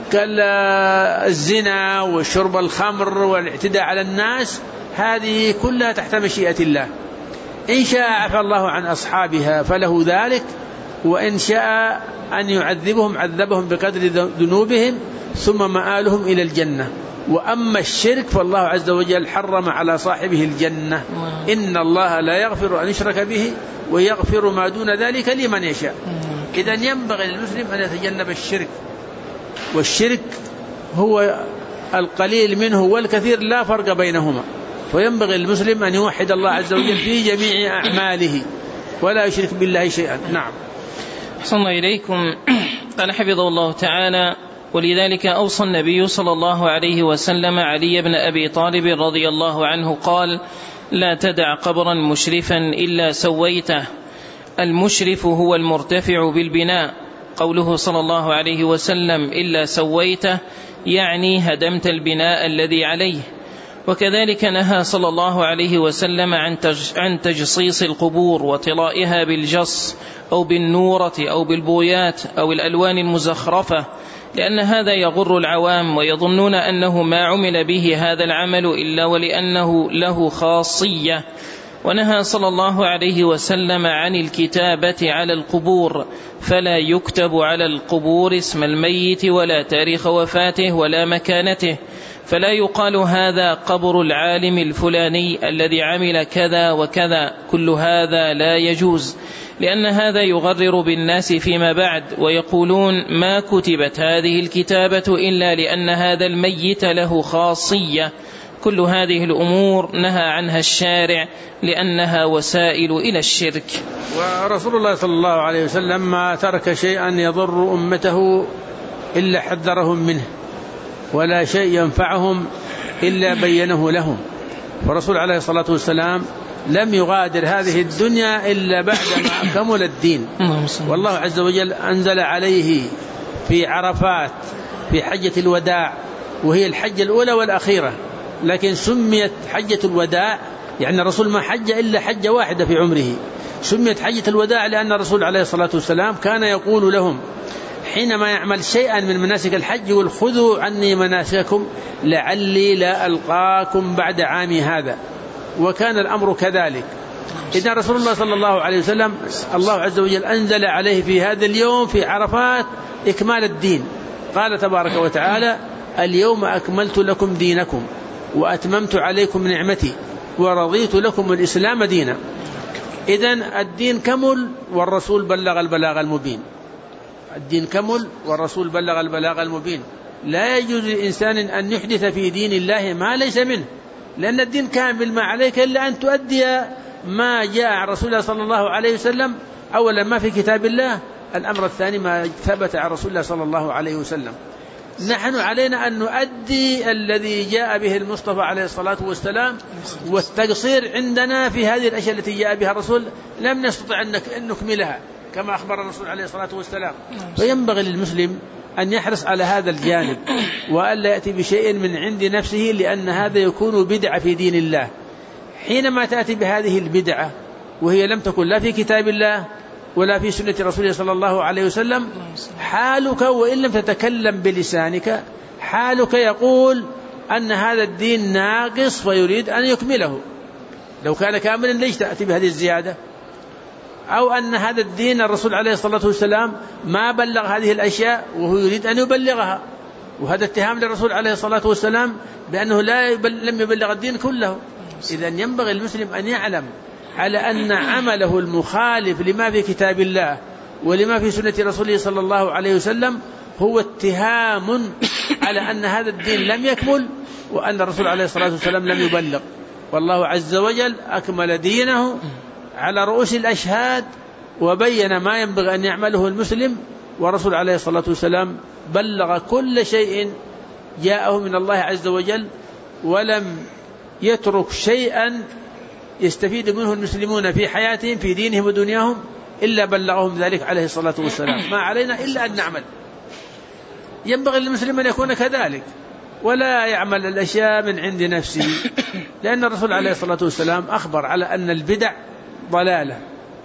كالزنا وشرب الخمر والاعتداء على الناس، هذه كلها تحت مشيئة الله، إن شاء عفى الله عن أصحابها فله ذلك، وإن شاء أن يعذبهم عذبهم بقدر ذنوبهم ثم مآلهم إلى الجنة. وأما الشرك فالله عز وجل حرم على صاحبه الجنة، إن الله لا يغفر أن يشرك به ويغفر ما دون ذلك لمن يشاء. إذن ينبغي للمسلم أن يتجنب الشرك، والشرك هو القليل منه والكثير لا فرق بينهما، فينبغي للمسلم أن يوحد الله عز وجل في جميع أعماله ولا يشرك بالله شيئا. نعم. صلى إليكم. قال حفظه الله تعالى: ولذلك أوصى النبي صلى الله عليه وسلم علي بن أبي طالب رضي الله عنه قال: لا تدع قبرا مشرفا إلا سويته. المشرف هو المرتفع بالبناء. قوله صلى الله عليه وسلم إلا سويته يعني هدمت البناء الذي عليه. وكذلك نهى صلى الله عليه وسلم عن تجصيص القبور وطلائها بالجص أو بالنورة أو بالبويات أو الألوان المزخرفة، لأن هذا يغر العوام ويظنون أنه ما عمل به هذا العمل إلا ولأنه له خاصية. ونهى صلى الله عليه وسلم عن الكتابة على القبور، فلا يكتب على القبور اسم الميت ولا تاريخ وفاته ولا مكانته، فلا يقال هذا قبر العالم الفلاني الذي عمل كذا وكذا، كل هذا لا يجوز، لأن هذا يغرر بالناس فيما بعد، ويقولون ما كتبت هذه الكتابة إلا لأن هذا الميت له خاصية. كل هذه الأمور نهى عنها الشارع لأنها وسائل إلى الشرك. ورسول الله صلى الله عليه وسلم ما ترك شيئا يضر أمته إلا حذرهم منه، ولا شيء ينفعهم إلا بينه لهم. والرسول عليه الصلاة والسلام لم يغادر هذه الدنيا إلا بعدما كمل الدين. والله عز وجل أنزل عليه في عرفات في حجة الوداع، وهي الحجة الأولى والأخيرة، لكن سميت حجة الوداع يعني الرسول ما حج إلا حجة واحدة في عمره. سميت حجة الوداع لأن الرسول عليه الصلاة والسلام كان يقول لهم حينما يعمل شيئا من مناسك الحج: يقول خذوا عني مناسككم لعلي لا ألقاكم بعد عامي هذا. وكان الأمر كذلك. إذن رسول الله صلى الله عليه وسلم الله عز وجل أنزل عليه في هذا اليوم في عرفات إكمال الدين. قال تبارك وتعالى: اليوم أكملت لكم دينكم وأتممت عليكم نعمتي ورضيت لكم الإسلام دينا. إذن الدين كمل والرسول بلغ البلاغ المبين. الدين كمل والرسول بلغ البلاغ المبين. لا يجوز لإنسان أن يحدث في دين الله ما ليس منه، لأن الدين كامل، ما عليك إلا أن تؤدي ما جاء عن رسول الله صلى الله عليه وسلم. أولا ما في كتاب الله، الأمر الثاني ما ثبت عن رسول الله صلى الله عليه وسلم. نحن علينا أن نؤدي الذي جاء به المصطفى عليه الصلاة والسلام، والتقصير عندنا في هذه الأشياء التي جاء بها الرسول لم نستطع أن نكملها كما أخبر الرسول عليه الصلاة والسلام. فينبغي للمسلم أن يحرص على هذا الجانب وألا يأتي بشيء من عند نفسه، لأن هذا يكون بدعة في دين الله. حينما تأتي بهذه البدعة وهي لم تكن لا في كتاب الله ولا في سنة رسوله صلى الله عليه وسلم، حالك وإن لم تتكلم بلسانك حالك يقول أن هذا الدين ناقص ويريد أن يكمله. لو كان كاملا ليش تأتي بهذه الزيادة؟ أو أن هذا الدين الرسول عليه الصلاة والسلام ما بلغ هذه الأشياء وهو يريد أن يبلغها، وهذا اتهام للرسول عليه الصلاة والسلام بأنه لم يبلغ الدين كله. إذن ينبغي المسلم أن يعلم على أن عمله المخالف لما في كتاب الله ولما في سنة رسوله صلى الله عليه وسلم هو اتهام على أن هذا الدين لم يكمل وأن الرسول عليه الصلاة والسلام لم يبلغ. والله عز وجل أكمل دينه على رؤوس الأشهاد وبين ما ينبغي أن يعمله المسلم، ورسول عليه الصلاة والسلام بلغ كل شيء جاءه من الله عز وجل، ولم يترك شيئا يستفيد منه المسلمون في حياتهم في دينهم ودنياهم إلا بلغهم ذلك عليه الصلاة والسلام. ما علينا إلا أن نعمل. ينبغي للمسلم أن يكون كذلك ولا يعمل الأشياء من عند نفسه، لأن الرسول عليه الصلاة والسلام أخبر على أن البدع ضلالة،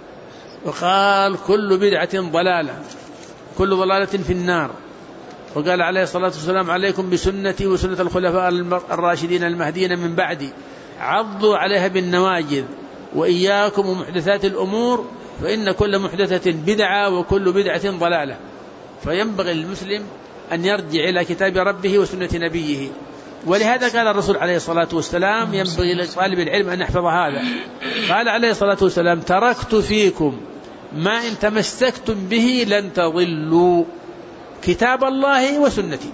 وقال: كل بدعة ضلالة كل ضلالة في النار. وقال عليه الصلاة والسلام: عليكم بسنتي وسنة الخلفاء الراشدين المهديين من بعدي، عضوا عليها بالنواجذ، وإياكم ومحدثات الأمور فإن كل محدثة بدعة وكل بدعة ضلالة. فينبغي للمسلم أن يرجع إلى كتاب ربه وسنة نبيه. ولهذا قال الرسول عليه الصلاة والسلام: ينبغي لطالب العلم أن يحفظ هذا. قال عليه الصلاة والسلام: تركت فيكم ما إن تمسكتم به لن تضلوا، كتاب الله وسنتي.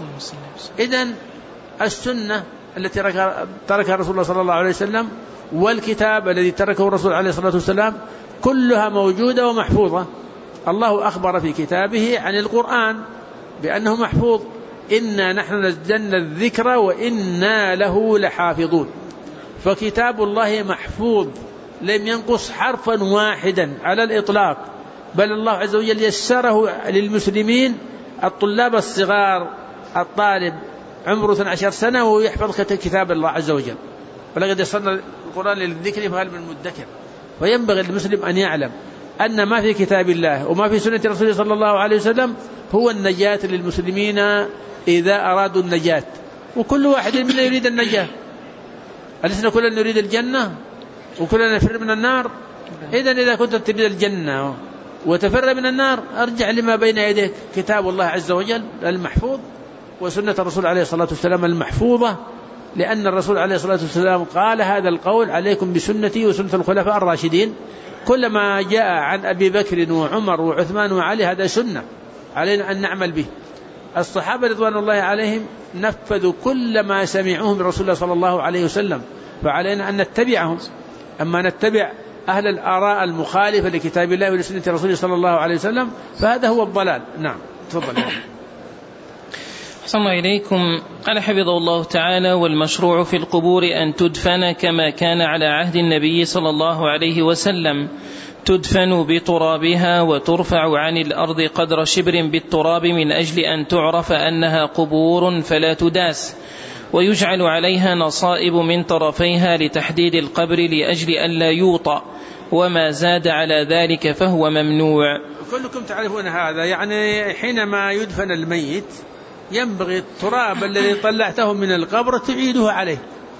إذن السنة التي تركها رسول الله صلى الله عليه وسلم والكتاب الذي تركه الرسول عليه الصلاة والسلام كلها موجودة ومحفوظة. الله أخبر في كتابه عن القرآن بأنه محفوظ: إنا نحن نزلنا الذكر وإنا له لحافظون. فكتاب الله محفوظ لم ينقص حرفا واحدا على الإطلاق، بل الله عز وجل يسره للمسلمين. الطلاب الصغار، الطالب عمره 12 سنة ويحفظ كتاب الله عز وجل، ولقد يسرنا القرآن للذكر فهل من مدكر. فينبغي المسلم أن يعلم أن ما في كتاب الله وما في سنة رسوله صلى الله عليه وسلم هو النجاة للمسلمين إذا أرادوا النجاة. وكل واحد منا يريد النجاة. ألسنا كلنا نريد الجنة وكلنا نفر من النار؟ إذن إذا كنت تريد الجنة وتفر من النار أرجع لما بين يديك، كتاب الله عز وجل المحفوظ وسنة الرسول عليه الصلاة والسلام المحفوظة، لأن الرسول عليه الصلاة والسلام قال هذا القول: عليكم بسنتي وسنة الخلفاء الراشدين. كل ما جاء عن أبي بكر وعمر وعثمان وعلي هذا سنة علينا أن نعمل به. الصحابة رضوان الله عليهم نفذوا كل ما سمعوه من رسول الله صلى الله عليه وسلم، فعلينا أن نتبعهم. أما نتبع أهل الآراء المخالفة لكتاب الله ولسنة رسوله صلى الله عليه وسلم فهذا هو الضلال. نعم، تفضل. أحسن إليكم. قال حفظه الله تعالى: والمشروع في القبور أن تدفن كما كان على عهد النبي صلى الله عليه وسلم، تدفن بترابها وترفع عن الأرض قدر شبر بالتراب من أجل أن تعرف أنها قبور فلا تداس، ويجعل عليها نصائب من طرفيها لتحديد القبر لأجل أن لا يوطأ، وما زاد على ذلك فهو ممنوع. كلكم تعرفون هذا. يعني حينما يدفن الميت ينبغي التراب الذي طلعته من القبر تعيده عليه،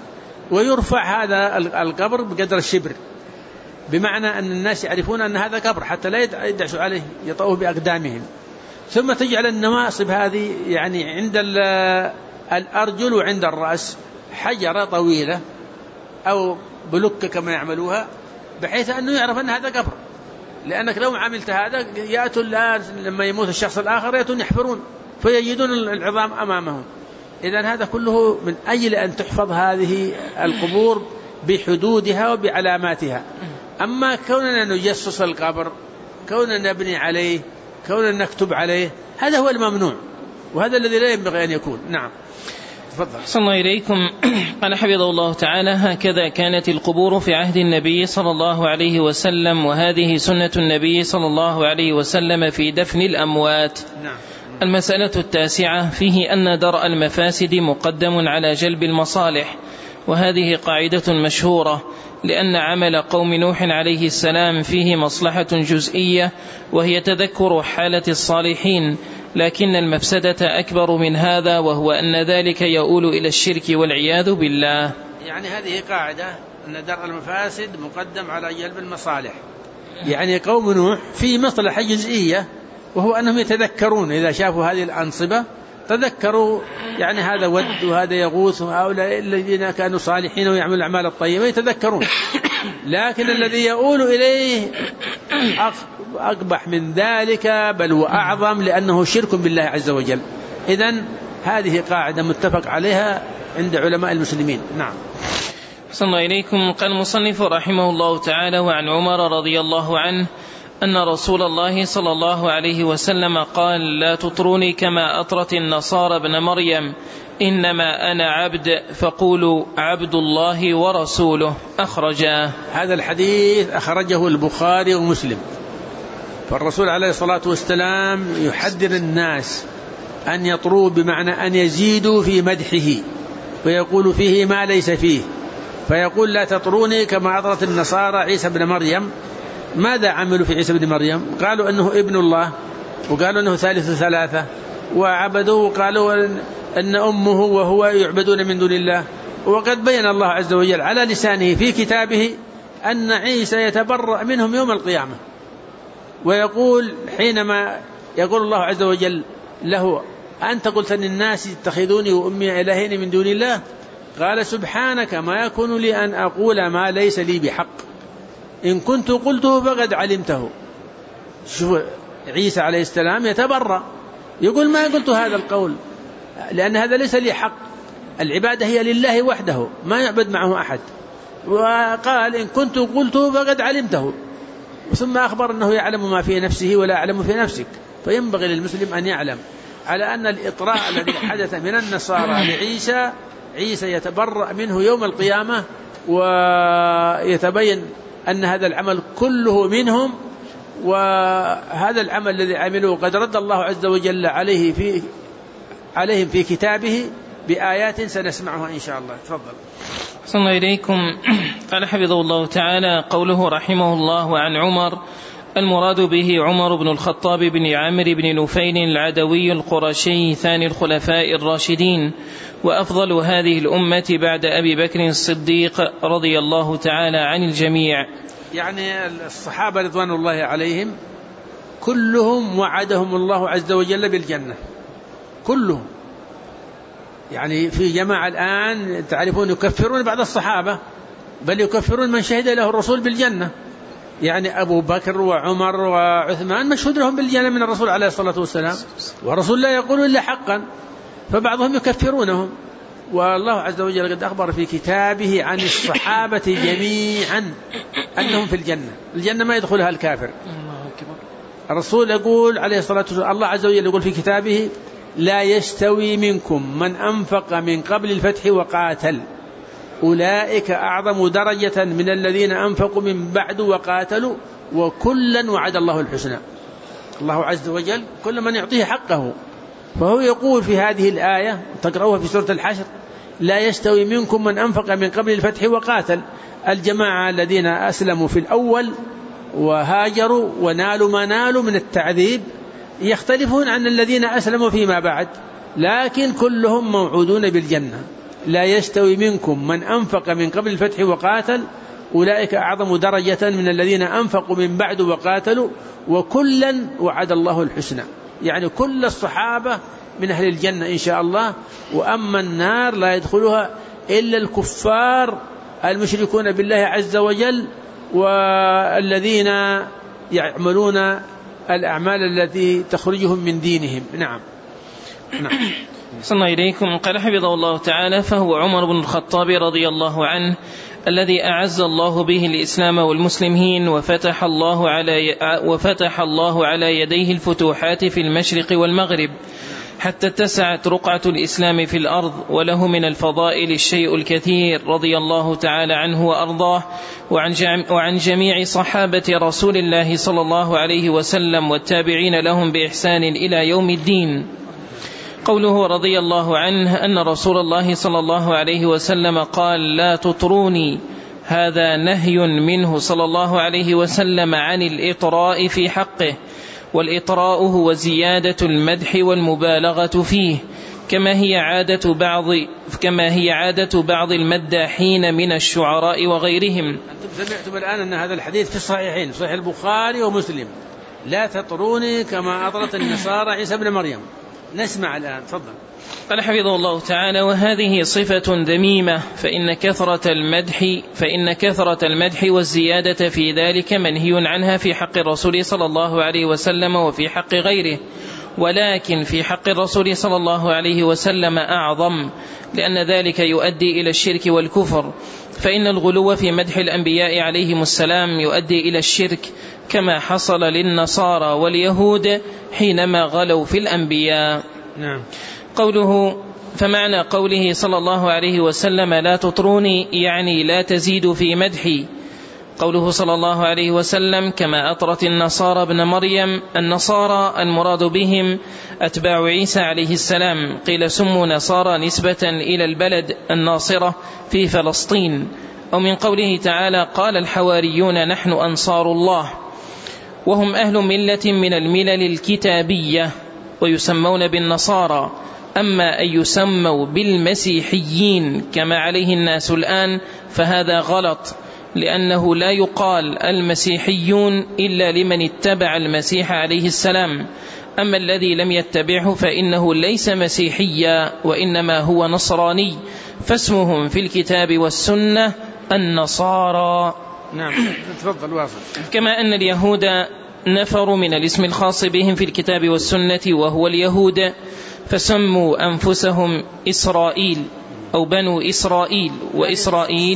ويرفع هذا القبر بقدر الشبر، بمعنى أن الناس يعرفون أن هذا قبر حتى لا يدعسوا عليه يطؤوه بأقدامهم. ثم تجعل النواصب هذه يعني عند الأرجل وعند الرأس حجرة طويلة أو بلوكة كما يعملوها، بحيث أنه يعرف أن هذا قبر. لأنك لو عملت هذا يأتوا الآن لما يموت الشخص الآخر يأتون يحفرون فيجدون العظام أمامهم. إذن هذا كله من أجل أن تحفظ هذه القبور بحدودها وبعلاماتها. أما كوننا نجسس القبر، كوننا نبني عليه، كوننا نكتب عليه، هذا هو الممنوع، وهذا الذي لا ينبغي أن يكون. نعم تفضل. صلى الله إليكم. قال حفظه الله تعالى: هكذا كانت القبور في عهد النبي صلى الله عليه وسلم، وهذه سنة النبي صلى الله عليه وسلم في دفن الأموات. نعم. المسألة 9 فيه أن درء المفاسد مقدم على جلب المصالح، وهذه قاعدة مشهورة، لأن عمل قوم نوح عليه السلام فيه مصلحة جزئية وهي تذكر حالة الصالحين، لكن المفسدة أكبر من هذا، وهو أن ذلك يؤول إلى الشرك والعياذ بالله. يعني هذه قاعدة أن درء المفاسد مقدم على جلب المصالح. يعني قوم نوح في مصلحة جزئية، وهو أنهم يتذكرون إذا شافوا هذه الأنصبة تذكروا يعني هذا ود وهذا يغوث، وهؤلاء الذين كانوا صالحين ويعملوا الأعمال الطيبة يتذكرون. لكن الذي يؤول إليه أقبح من ذلك، بل وأعظم، لأنه شرك بالله عز وجل. إذن هذه قاعدة متفق عليها عند علماء المسلمين. نعم. صلى الله إليكم. قال المصنف رحمه الله تعالى: وعن عمر رضي الله عنه أن رسول الله صلى الله عليه وسلم قال: لا تطروني كما أطرت النصارى ابن مريم، إنما أنا عبد فقولوا عبد الله ورسوله. أخرجاه. هذا الحديث أخرجه البخاري ومسلم. فالرسول عليه الصلاة والسلام يحذر الناس أن يطروا، بمعنى أن يزيدوا في مدحه ويقول فيه ما ليس فيه، فيقول: لا تطروني كما أطرت النصارى عيسى بن مريم. ماذا عملوا في عيسى بن مريم؟ قالوا أنه ابن الله، وقالوا أنه ثالث ثلاثة، وعبدوه وقالوا أن أمه وهو يعبدون من دون الله. وقد بين الله عز وجل على لسانه في كتابه أن عيسى يتبرأ منهم يوم القيامة، ويقول حينما يقول الله عز وجل له: أنت قلت للناس اتخذوني وأمي إلهين من دون الله، قال: سبحانك ما يكون لي أن أقول ما ليس لي بحق، إن كنت قلته فقد علمته. شوف عيسى عليه السلام يتبرأ، يقول: ما قلت هذا القول لأن هذا ليس لي حق، العبادة هي لله وحده ما يعبد معه أحد. وقال: إن كنت قلته فقد علمته، ثم أخبر أنه يعلم ما في نفسه ولا أعلم في نفسك. فينبغي للمسلم أن يعلم على أن الإطراء الذي حدث من النصارى لعيسى، عيسى يتبرأ منه يوم القيامة، ويتبين أن هذا العمل كله منهم، وهذا العمل الذي عملوه قد رد الله عز وجل عليهم في كتابه بآيات سنسمعها إن شاء الله. تفضل. صلى الله إليكم. قال حفظه الله تعالى: قوله رحمه الله عن عمر، المراد به عمر بن الخطاب بن عامر بن نفيل العدوي القرشي ثاني الخلفاء الراشدين، وأفضل هذه الأمة بعد أبي بكر الصديق رضي الله تعالى عن الجميع. يعني الصحابة رضوان الله عليهم كلهم وعدهم الله عز وجل بالجنة، كلهم. يعني في جماعة الآن تعرفون يكفرون بعض الصحابة، بل يكفرون من شهد له الرسول بالجنة. يعني أبو بكر وعمر وعثمان مشهود لهم بالجنة من الرسول عليه الصلاة والسلام، والرسول لا يقول إلا حقا، فبعضهم يكفرونهم. والله عز وجل قد أخبر في كتابه عن الصحابة جميعا أنهم في الجنة، الجنة ما يدخلها الكافر. الرسول يقول عليه الصلاة والسلام، الله عز وجل يقول في كتابه: لا يستوي منكم من أنفق من قبل الفتح وقاتل أولئك أعظم درجة من الذين أنفقوا من بعد وقاتلوا وكلا وعد الله الحسنى. الله عز وجل كل من يعطيه حقه. فهو يقول في هذه الآية تقرأوها في سورة الحشر: لا يستوي منكم من أنفق من قبل الفتح وقاتل. الجماعة الذين أسلموا في الأول وهاجروا ونالوا ما نالوا من التعذيب يختلفون عن الذين أسلموا فيما بعد، لكن كلهم موعودون بالجنة. لا يستوي منكم من أنفق من قبل الفتح وقاتل أولئك أعظم درجة من الذين أنفقوا من بعد وقاتلوا وكلا وعد الله الحسنى. يعني كل الصحابة من أهل الجنة إن شاء الله، وأما النار لا يدخلها إلا الكفار المشركون بالله عز وجل والذين يعملون الأعمال التي تخرجهم من دينهم. نعم. صلى إليكم. قال حفظه الله تعالى: فهو عمر بن الخطاب رضي الله عنه الذي أعز الله به الإسلام والمسلمين وفتح الله على يديه الفتوحات في المشرق والمغرب حتى اتسعت رقعة الإسلام في الأرض، وله من الفضائل الشيء الكثير رضي الله تعالى عنه وأرضاه، وعن جميع صحابة رسول الله صلى الله عليه وسلم والتابعين لهم بإحسان إلى يوم الدين. قوله رضي الله عنه أن رسول الله صلى الله عليه وسلم قال: لا تطروني، هذا نهي منه صلى الله عليه وسلم عن الإطراء في حقه، والإطراء هو زيادة المدح والمبالغة فيه، كما هي عادة بعض المداحين من الشعراء وغيرهم. أنتم سمعتم الآن أن هذا الحديث في الصحيحين، صحيح البخاري ومسلم: لا تطروني كما أطرت النصارى عيسى ابن مريم. نسمع الآن، تفضل. قال حفظه الله تعالى: وهذه صفة ذميمة، فإن كثرة المدح والزيادة في ذلك منهي عنها في حق الرسول صلى الله عليه وسلم وفي حق غيره، ولكن في حق الرسول صلى الله عليه وسلم أعظم، لأن ذلك يؤدي إلى الشرك والكفر، فإن الغلو في مدح الأنبياء عليهم السلام يؤدي إلى الشرك، كما حصل للنصارى واليهود حينما غلوا في الأنبياء. نعم. فمعنى قوله صلى الله عليه وسلم: لا تطروني، يعني لا تزيد في مدحي. قوله صلى الله عليه وسلم: كما أطرت النصارى ابن مريم. النصارى المراد بهم أتباع عيسى عليه السلام، قيل سموا نصارى نسبة إلى البلد الناصرة في فلسطين. أو من قوله تعالى: قال الحواريون نحن أنصار الله، وهم أهل ملة من الملل الكتابية ويسمون بالنصارى. أما أن يسموا بالمسيحيين كما عليه الناس الآن فهذا غلط، لأنه لا يقال المسيحيون إلا لمن اتبع المسيح عليه السلام، أما الذي لم يتبعه فإنه ليس مسيحيا وإنما هو نصراني، فاسمهم في الكتاب والسنة النصارى. نعم. تفضل واصل. كما أن اليهود نفروا من الاسم الخاص بهم في الكتاب والسنة وهو اليهود، فسموا أنفسهم إسرائيل أو بنو إسرائيل، وإسرائيل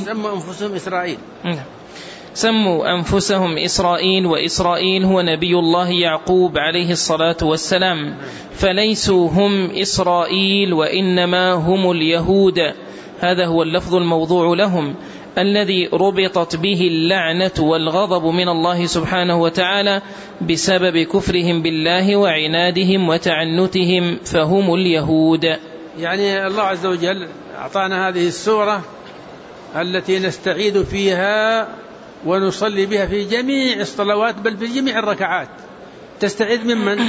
سموا أنفسهم إسرائيل، وإسرائيل هو نبي الله يعقوب عليه الصلاة والسلام، فليسوا هم إسرائيل وإنما هم اليهود. هذا هو اللفظ الموضوع لهم الذي ربطت به اللعنة والغضب من الله سبحانه وتعالى بسبب كفرهم بالله وعنادهم وتعنتهم، فهم اليهود. يعني الله عز وجل أعطانا هذه السورة التي نستعيد فيها ونصلي بها في جميع الصلوات، بل في جميع الركعات. تستعيد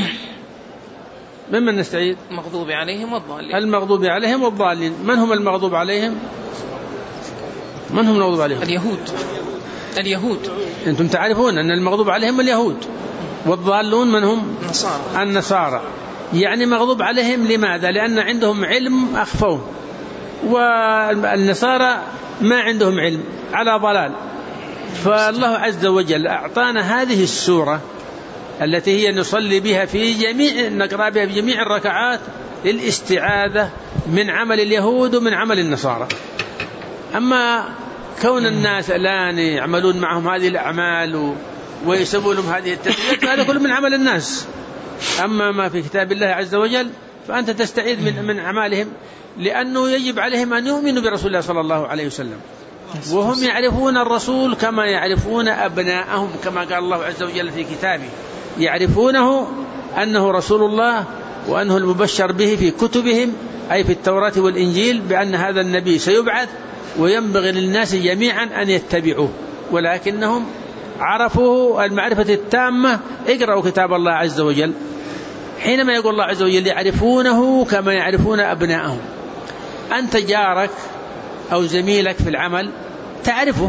ممن نستعيد؟ المغضوب عليهم والضالين. المغضوب عليهم والضالين. من هم المغضوب عليهم؟ من هم المغضوب عليهم؟ اليهود. أنتم تعرفون أن المغضوب عليهم اليهود، والضالون من هم؟ النصارى. يعني مغضوب عليهم لماذا؟ لأن عندهم علم أخفوه، والنصارى ما عندهم علم، على ضلال. فالله عز وجل أعطانا هذه السورة التي هي نصلي بها نقرأ بها في جميع الركعات للاستعاذة من عمل اليهود ومن عمل النصارى. أما كون الناس الآن يعملون معهم هذه الأعمال ويسوون لهم هذه التسميات، هذا كله من عمل الناس. أما ما في كتاب الله عز وجل فأنت تستعيذ من أعمالهم، لأنه يجب عليهم أن يؤمنوا برسول الله صلى الله عليه وسلم، وهم يعرفون الرسول كما يعرفون أبناءهم، كما قال الله عز وجل في كتابه يعرفونه أنه رسول الله وأنه المبشر به في كتبهم، أي في التوراة والإنجيل، بأن هذا النبي سيبعث وينبغي للناس جميعا أن يتبعوه، ولكنهم عرفوه المعرفة التامة. اقرأوا كتاب الله عز وجل، حينما يقول الله عز وجل يعرفونه كما يعرفون أبناءهم. أنت جارك أو زميلك في العمل تعرفه،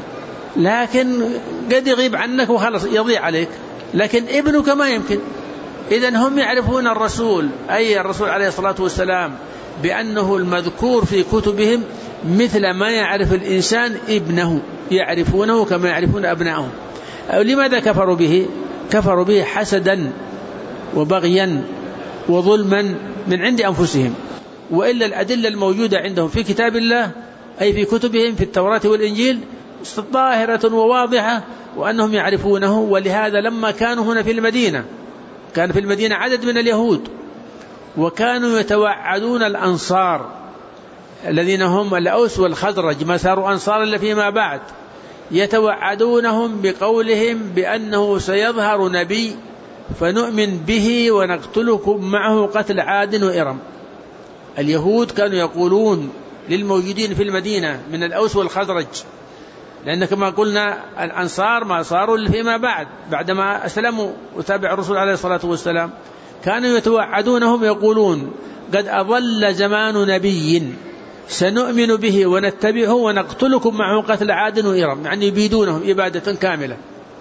لكن قد يغيب عنك وخلص يضيع عليك، لكن ابنك ما يمكن. إذن هم يعرفون الرسول، أي الرسول عليه الصلاة والسلام، بأنه المذكور في كتبهم مثل ما يعرف الإنسان ابنه، يعرفونه كما يعرفون أبنائهم. لماذا كفروا به؟ كفروا به حسدا وبغيا وظلما من عند أنفسهم، وإلا الأدلة الموجودة عندهم في كتاب الله أي في كتبهم في التوراة والإنجيل ظاهرة وواضحة، وأنهم يعرفونه. ولهذا لما كانوا هنا في المدينة، كان في المدينة عدد من اليهود، وكانوا يتوعدون الأنصار الذين هم الأوس والخزرج، ما صاروا أنصار إلا فيما بعد، يتوعدونهم بقولهم بأنه سيظهر نبي فنؤمن به ونقتلكم معه قتل عاد وإرم. اليهود كانوا يقولون للموجودين في المدينة من الأوس والخزرج، لأن كما قلنا الأنصار ما صاروا إلا فيما بعد، بعدما أسلموا وتابعوا الرسول عليه الصلاة والسلام، كانوا يتوعدونهم يقولون قد أضل زمان نبي سنؤمن به ونتبعه ونقتلكم معه قتل عاد وإرم، يعني يبيدونهم إبادة كاملة.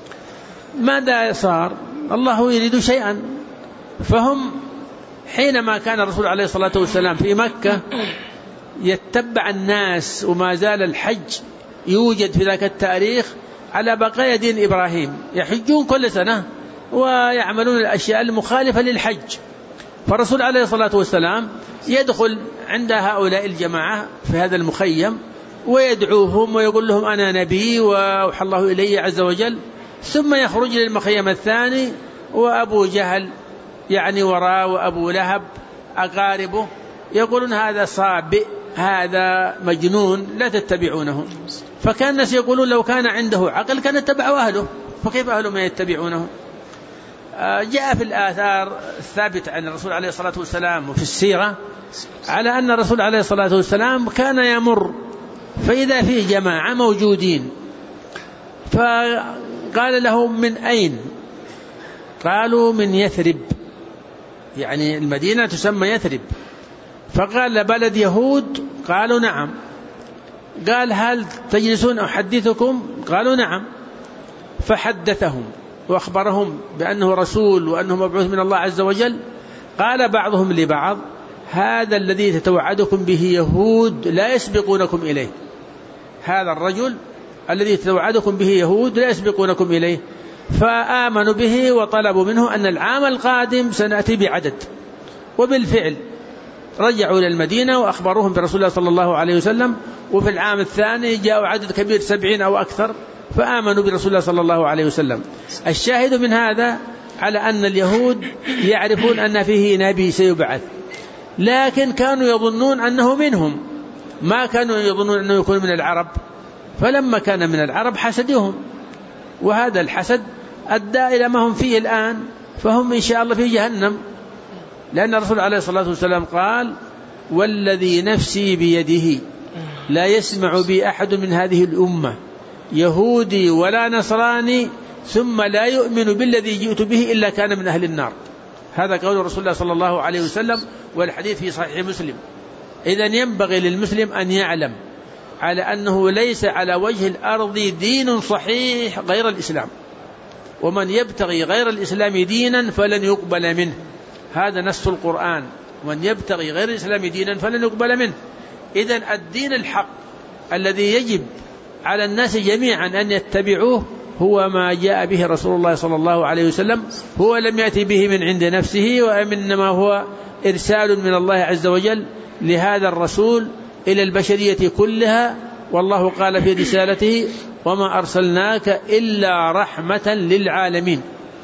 ماذا صار؟ الله يريد شيئا. فهم حينما كان الرسول عليه الصلاة والسلام في مكة يتبع الناس، وما زال الحج يوجد في ذاك التاريخ على بقايا دين إبراهيم، يحجون كل سنة ويعملون الأشياء المخالفة للحج. فالرسول عليه الصلاة والسلام يدخل عند هؤلاء الجماعة في هذا المخيم ويدعوهم ويقول لهم أنا نبي وأوحى الله إلي عز وجل، ثم يخرج للمخيم الثاني وأبو جهل يعني وراه وأبو لهب أقاربه يقولون هذا صابئ، هذا مجنون، لا تتبعونه. فكان الناس يقولون لو كان عنده عقل كان اتبعوا أهله، فكيف أهله ما يتبعونه؟ جاء في الآثار الثابت عن الرسول عليه الصلاة والسلام وفي السيرة على أن الرسول عليه الصلاة والسلام كان يمر فإذا فيه جماعة موجودين، فقال لهم من أين؟ قالوا من يثرب، يعني المدينة تسمى يثرب. فقال بلد يهود؟ قالوا نعم. قال هل تجلسون أحدثكم؟ قالوا نعم. فحدثهم وأخبرهم بأنه رسول وأنه مبعوث من الله عز وجل. قال بعضهم لبعض هذا الذي تتوعدكم به يهود لا يسبقونكم إليه، هذا الرجل الذي تتوعدكم به يهود لا يسبقونكم إليه. فآمنوا به وطلبوا منه أن العام القادم سنأتي بعدد، وبالفعل رجعوا إلى المدينة وأخبروهم برسول الله صلى الله عليه وسلم، وفي العام الثاني جاءوا عدد كبير 70 أو أكثر فآمنوا برسول الله صلى الله عليه وسلم. الشاهد من هذا على أن اليهود يعرفون أن فيه نبي سيبعث، لكن كانوا يظنون أنه منهم، ما كانوا يظنون أنه يكون من العرب. فلما كان من العرب حسدوهم، وهذا الحسد أدى إلى ما هم فيه الآن، فهم إن شاء الله في جهنم. لأن الرسول عليه الصلاة والسلام قال والذي نفسي بيده لا يسمع بي أحد من هذه الأمة يهودي ولا نصراني ثم لا يؤمن بالذي جئت به إلا كان من أهل النار. هذا قول رسول الله صلى الله عليه وسلم، والحديث في صحيح مسلم. إذن ينبغي للمسلم أن يعلم على أنه ليس على وجه الأرض دين صحيح غير الإسلام، ومن يبتغي غير الإسلام دينا فلن يقبل منه. هذا نص القرآن، من يبتغي غير الإسلام دينا فلن يقبل منه. إذن الدين الحق الذي يجب على الناس جميعا أن يتبعوه هو ما جاء به رسول الله صلى الله عليه وسلم. هو لم يأتي به من عند نفسه، وإنما هو إرسال من الله عز وجل لهذا الرسول إلى البشرية كلها. والله قال في رسالته وما أرسلناك إلا رحمة للعالمين.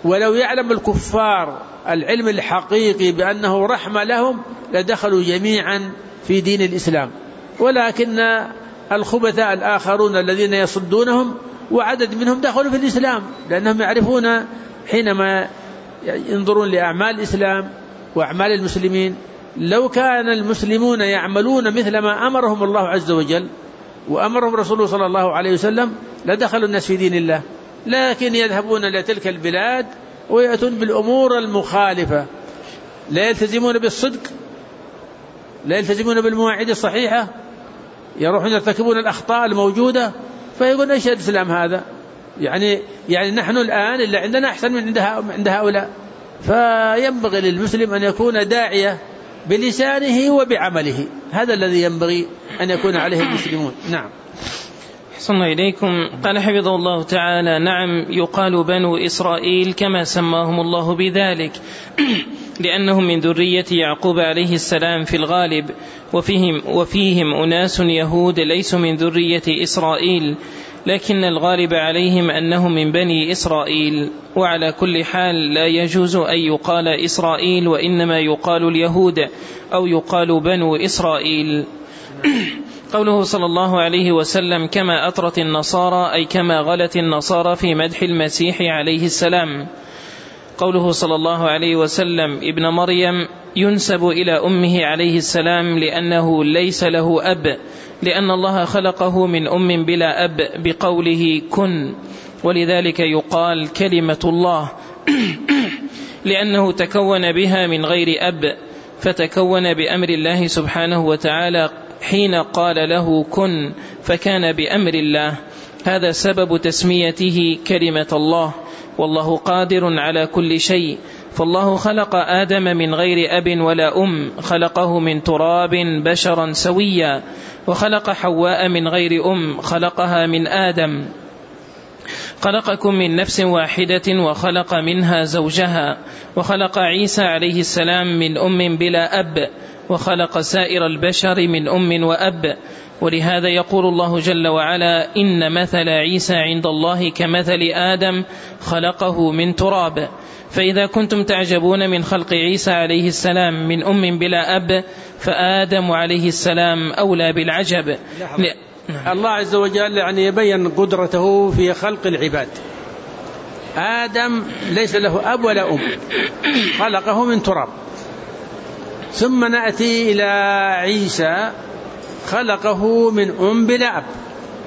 ولو يعلم الكفار العلم الحقيقي بأنه رحمة لهم لدخلوا جميعا في دين الإسلام، ولكن الخبثاء الآخرون الذين يصدونهم وعدد منهم دخلوا في الإسلام، لأنهم يعرفون حينما ينظرون لأعمال الإسلام وأعمال المسلمين لو كان المسلمون يعملون مثل ما أمرهم الله عز وجل وأمرهم رسوله صلى الله عليه وسلم لدخلوا الناس في دين الله، لكن يذهبون إلى تلك البلاد ويأتون بالأمور المخالفة، لا يلتزمون بالصدق، لا يلتزمون بالمواعيد الصحيحة، يروحون يرتكبون الأخطاء الموجودة، فيقول ايش الإسلام هذا؟ يعني نحن الآن اللي عندنا أحسن من عند هؤلاء. فينبغي للمسلم أن يكون داعية بلسانه وبعمله، هذا الذي ينبغي أن يكون عليه المسلمون. نعم. صلى إليكم. قال حفظه الله تعالى: نعم، يقال بنو إسرائيل كما سماهم الله بذلك لأنهم من ذرية يعقوب عليه السلام في الغالب، وفيهم أناس يهود ليسوا من ذرية إسرائيل، لكن الغالب عليهم أنهم من بني إسرائيل. وعلى كل حال لا يجوز أن يقال إسرائيل، وإنما يقال اليهود أو يقال بنو إسرائيل. قوله صلى الله عليه وسلم: كما أطرت النصارى، أي كما غلت النصارى في مدح المسيح عليه السلام. قوله صلى الله عليه وسلم: ابن مريم ينسب إلى أمه عليه السلام لأنه ليس له أب، لأن الله خلقه من أم بلا أب بقوله كن، ولذلك يقال كلمة الله لأنه تكون بها من غير أب، فتكون بأمر الله سبحانه وتعالى حين قال له كن، فكان بأمر الله. هذا سبب تسميته كلمة الله، والله قادر على كل شيء. فالله خلق آدم من غير أب ولا أم، خلقه من تراب بشرا سويا، وخلق حواء من غير أم، خلقها من آدم. خلقكم من نفس واحدة وخلق منها زوجها، وخلق عيسى عليه السلام من أم بلا أب، وخلق سائر البشر من أم وأب. ولهذا يقول الله جل وعلا: إن مثل عيسى عند الله كمثل آدم خلقه من تراب. فإذا كنتم تعجبون من خلق عيسى عليه السلام من أم بلا أب، فآدم عليه السلام أولى بالعجب. الله عز وجل يبين قدرته في خلق العباد. آدم ليس له أب ولا أم، خلقه من تراب. ثم نأتي إلى عيسى خلقه من أم بلا أب.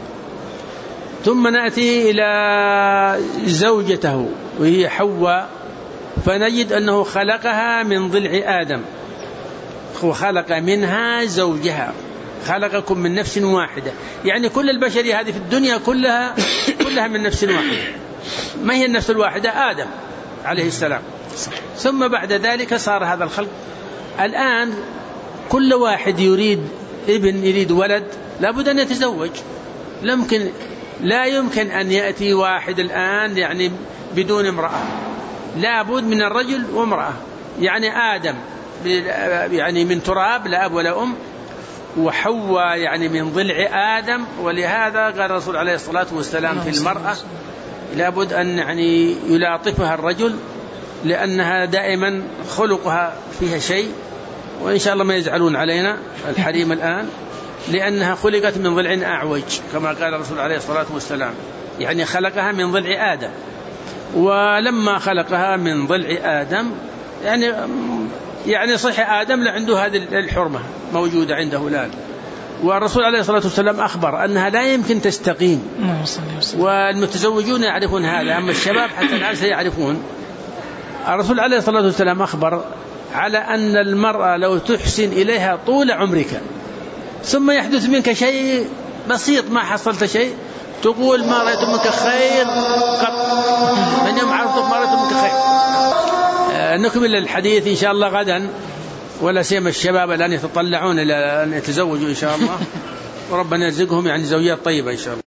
ثم نأتي إلى زوجته وهي حواء، فنجد أنه خلقها من ضلع آدم، وخلق منها زوجها. خلقكم من نفس واحدة، يعني كل البشرية هذه في الدنيا كلها من نفس واحدة. ما هي النفس الواحدة؟ آدم عليه السلام. ثم بعد ذلك صار هذا الخلق. الآن كل واحد يريد ابن، يريد ولد، لابد أن يتزوج. لا يمكن أن يأتي واحد الآن بدون امرأة، لابد من الرجل وامرأة. آدم من تراب لا أب ولا أم، وحواء من ضلع آدم. ولهذا قال الرسول عليه الصلاة والسلام في المرأة لابد أن يلاطفها الرجل، لأنها دائما خلقها فيها شيء. وإن شاء الله ما يزعلون علينا الحريم الآن، لأنها خلقت من ضلع أعوج كما قال الرسول عليه الصلاة والسلام، خلقها من ضلع آدم. ولما خلقها من ضلع آدم صح آدم لعنده هذه الحرمة موجودة عنده الآن. والرسول عليه الصلاة والسلام أخبر أنها لا يمكن تستقيم، والمتزوجون يعرفون هذا، أما الشباب حتى الآن سيعرفون. الرسول عليه الصلاة والسلام أخبر على أن المرأة لو تحسن إليها طول عمرك ثم يحدث منك شيء بسيط ما حصلت شيء، تقول ما رأيت منك خير قط، من يوم عرفتك ما رأيت منك خير. نكمل الحديث إن شاء الله غدا، ولا سيما الشباب الآن يتطلعون إلى أن يتزوجوا إن شاء الله، وربنا يرزقهم زوجات طيبة إن شاء الله.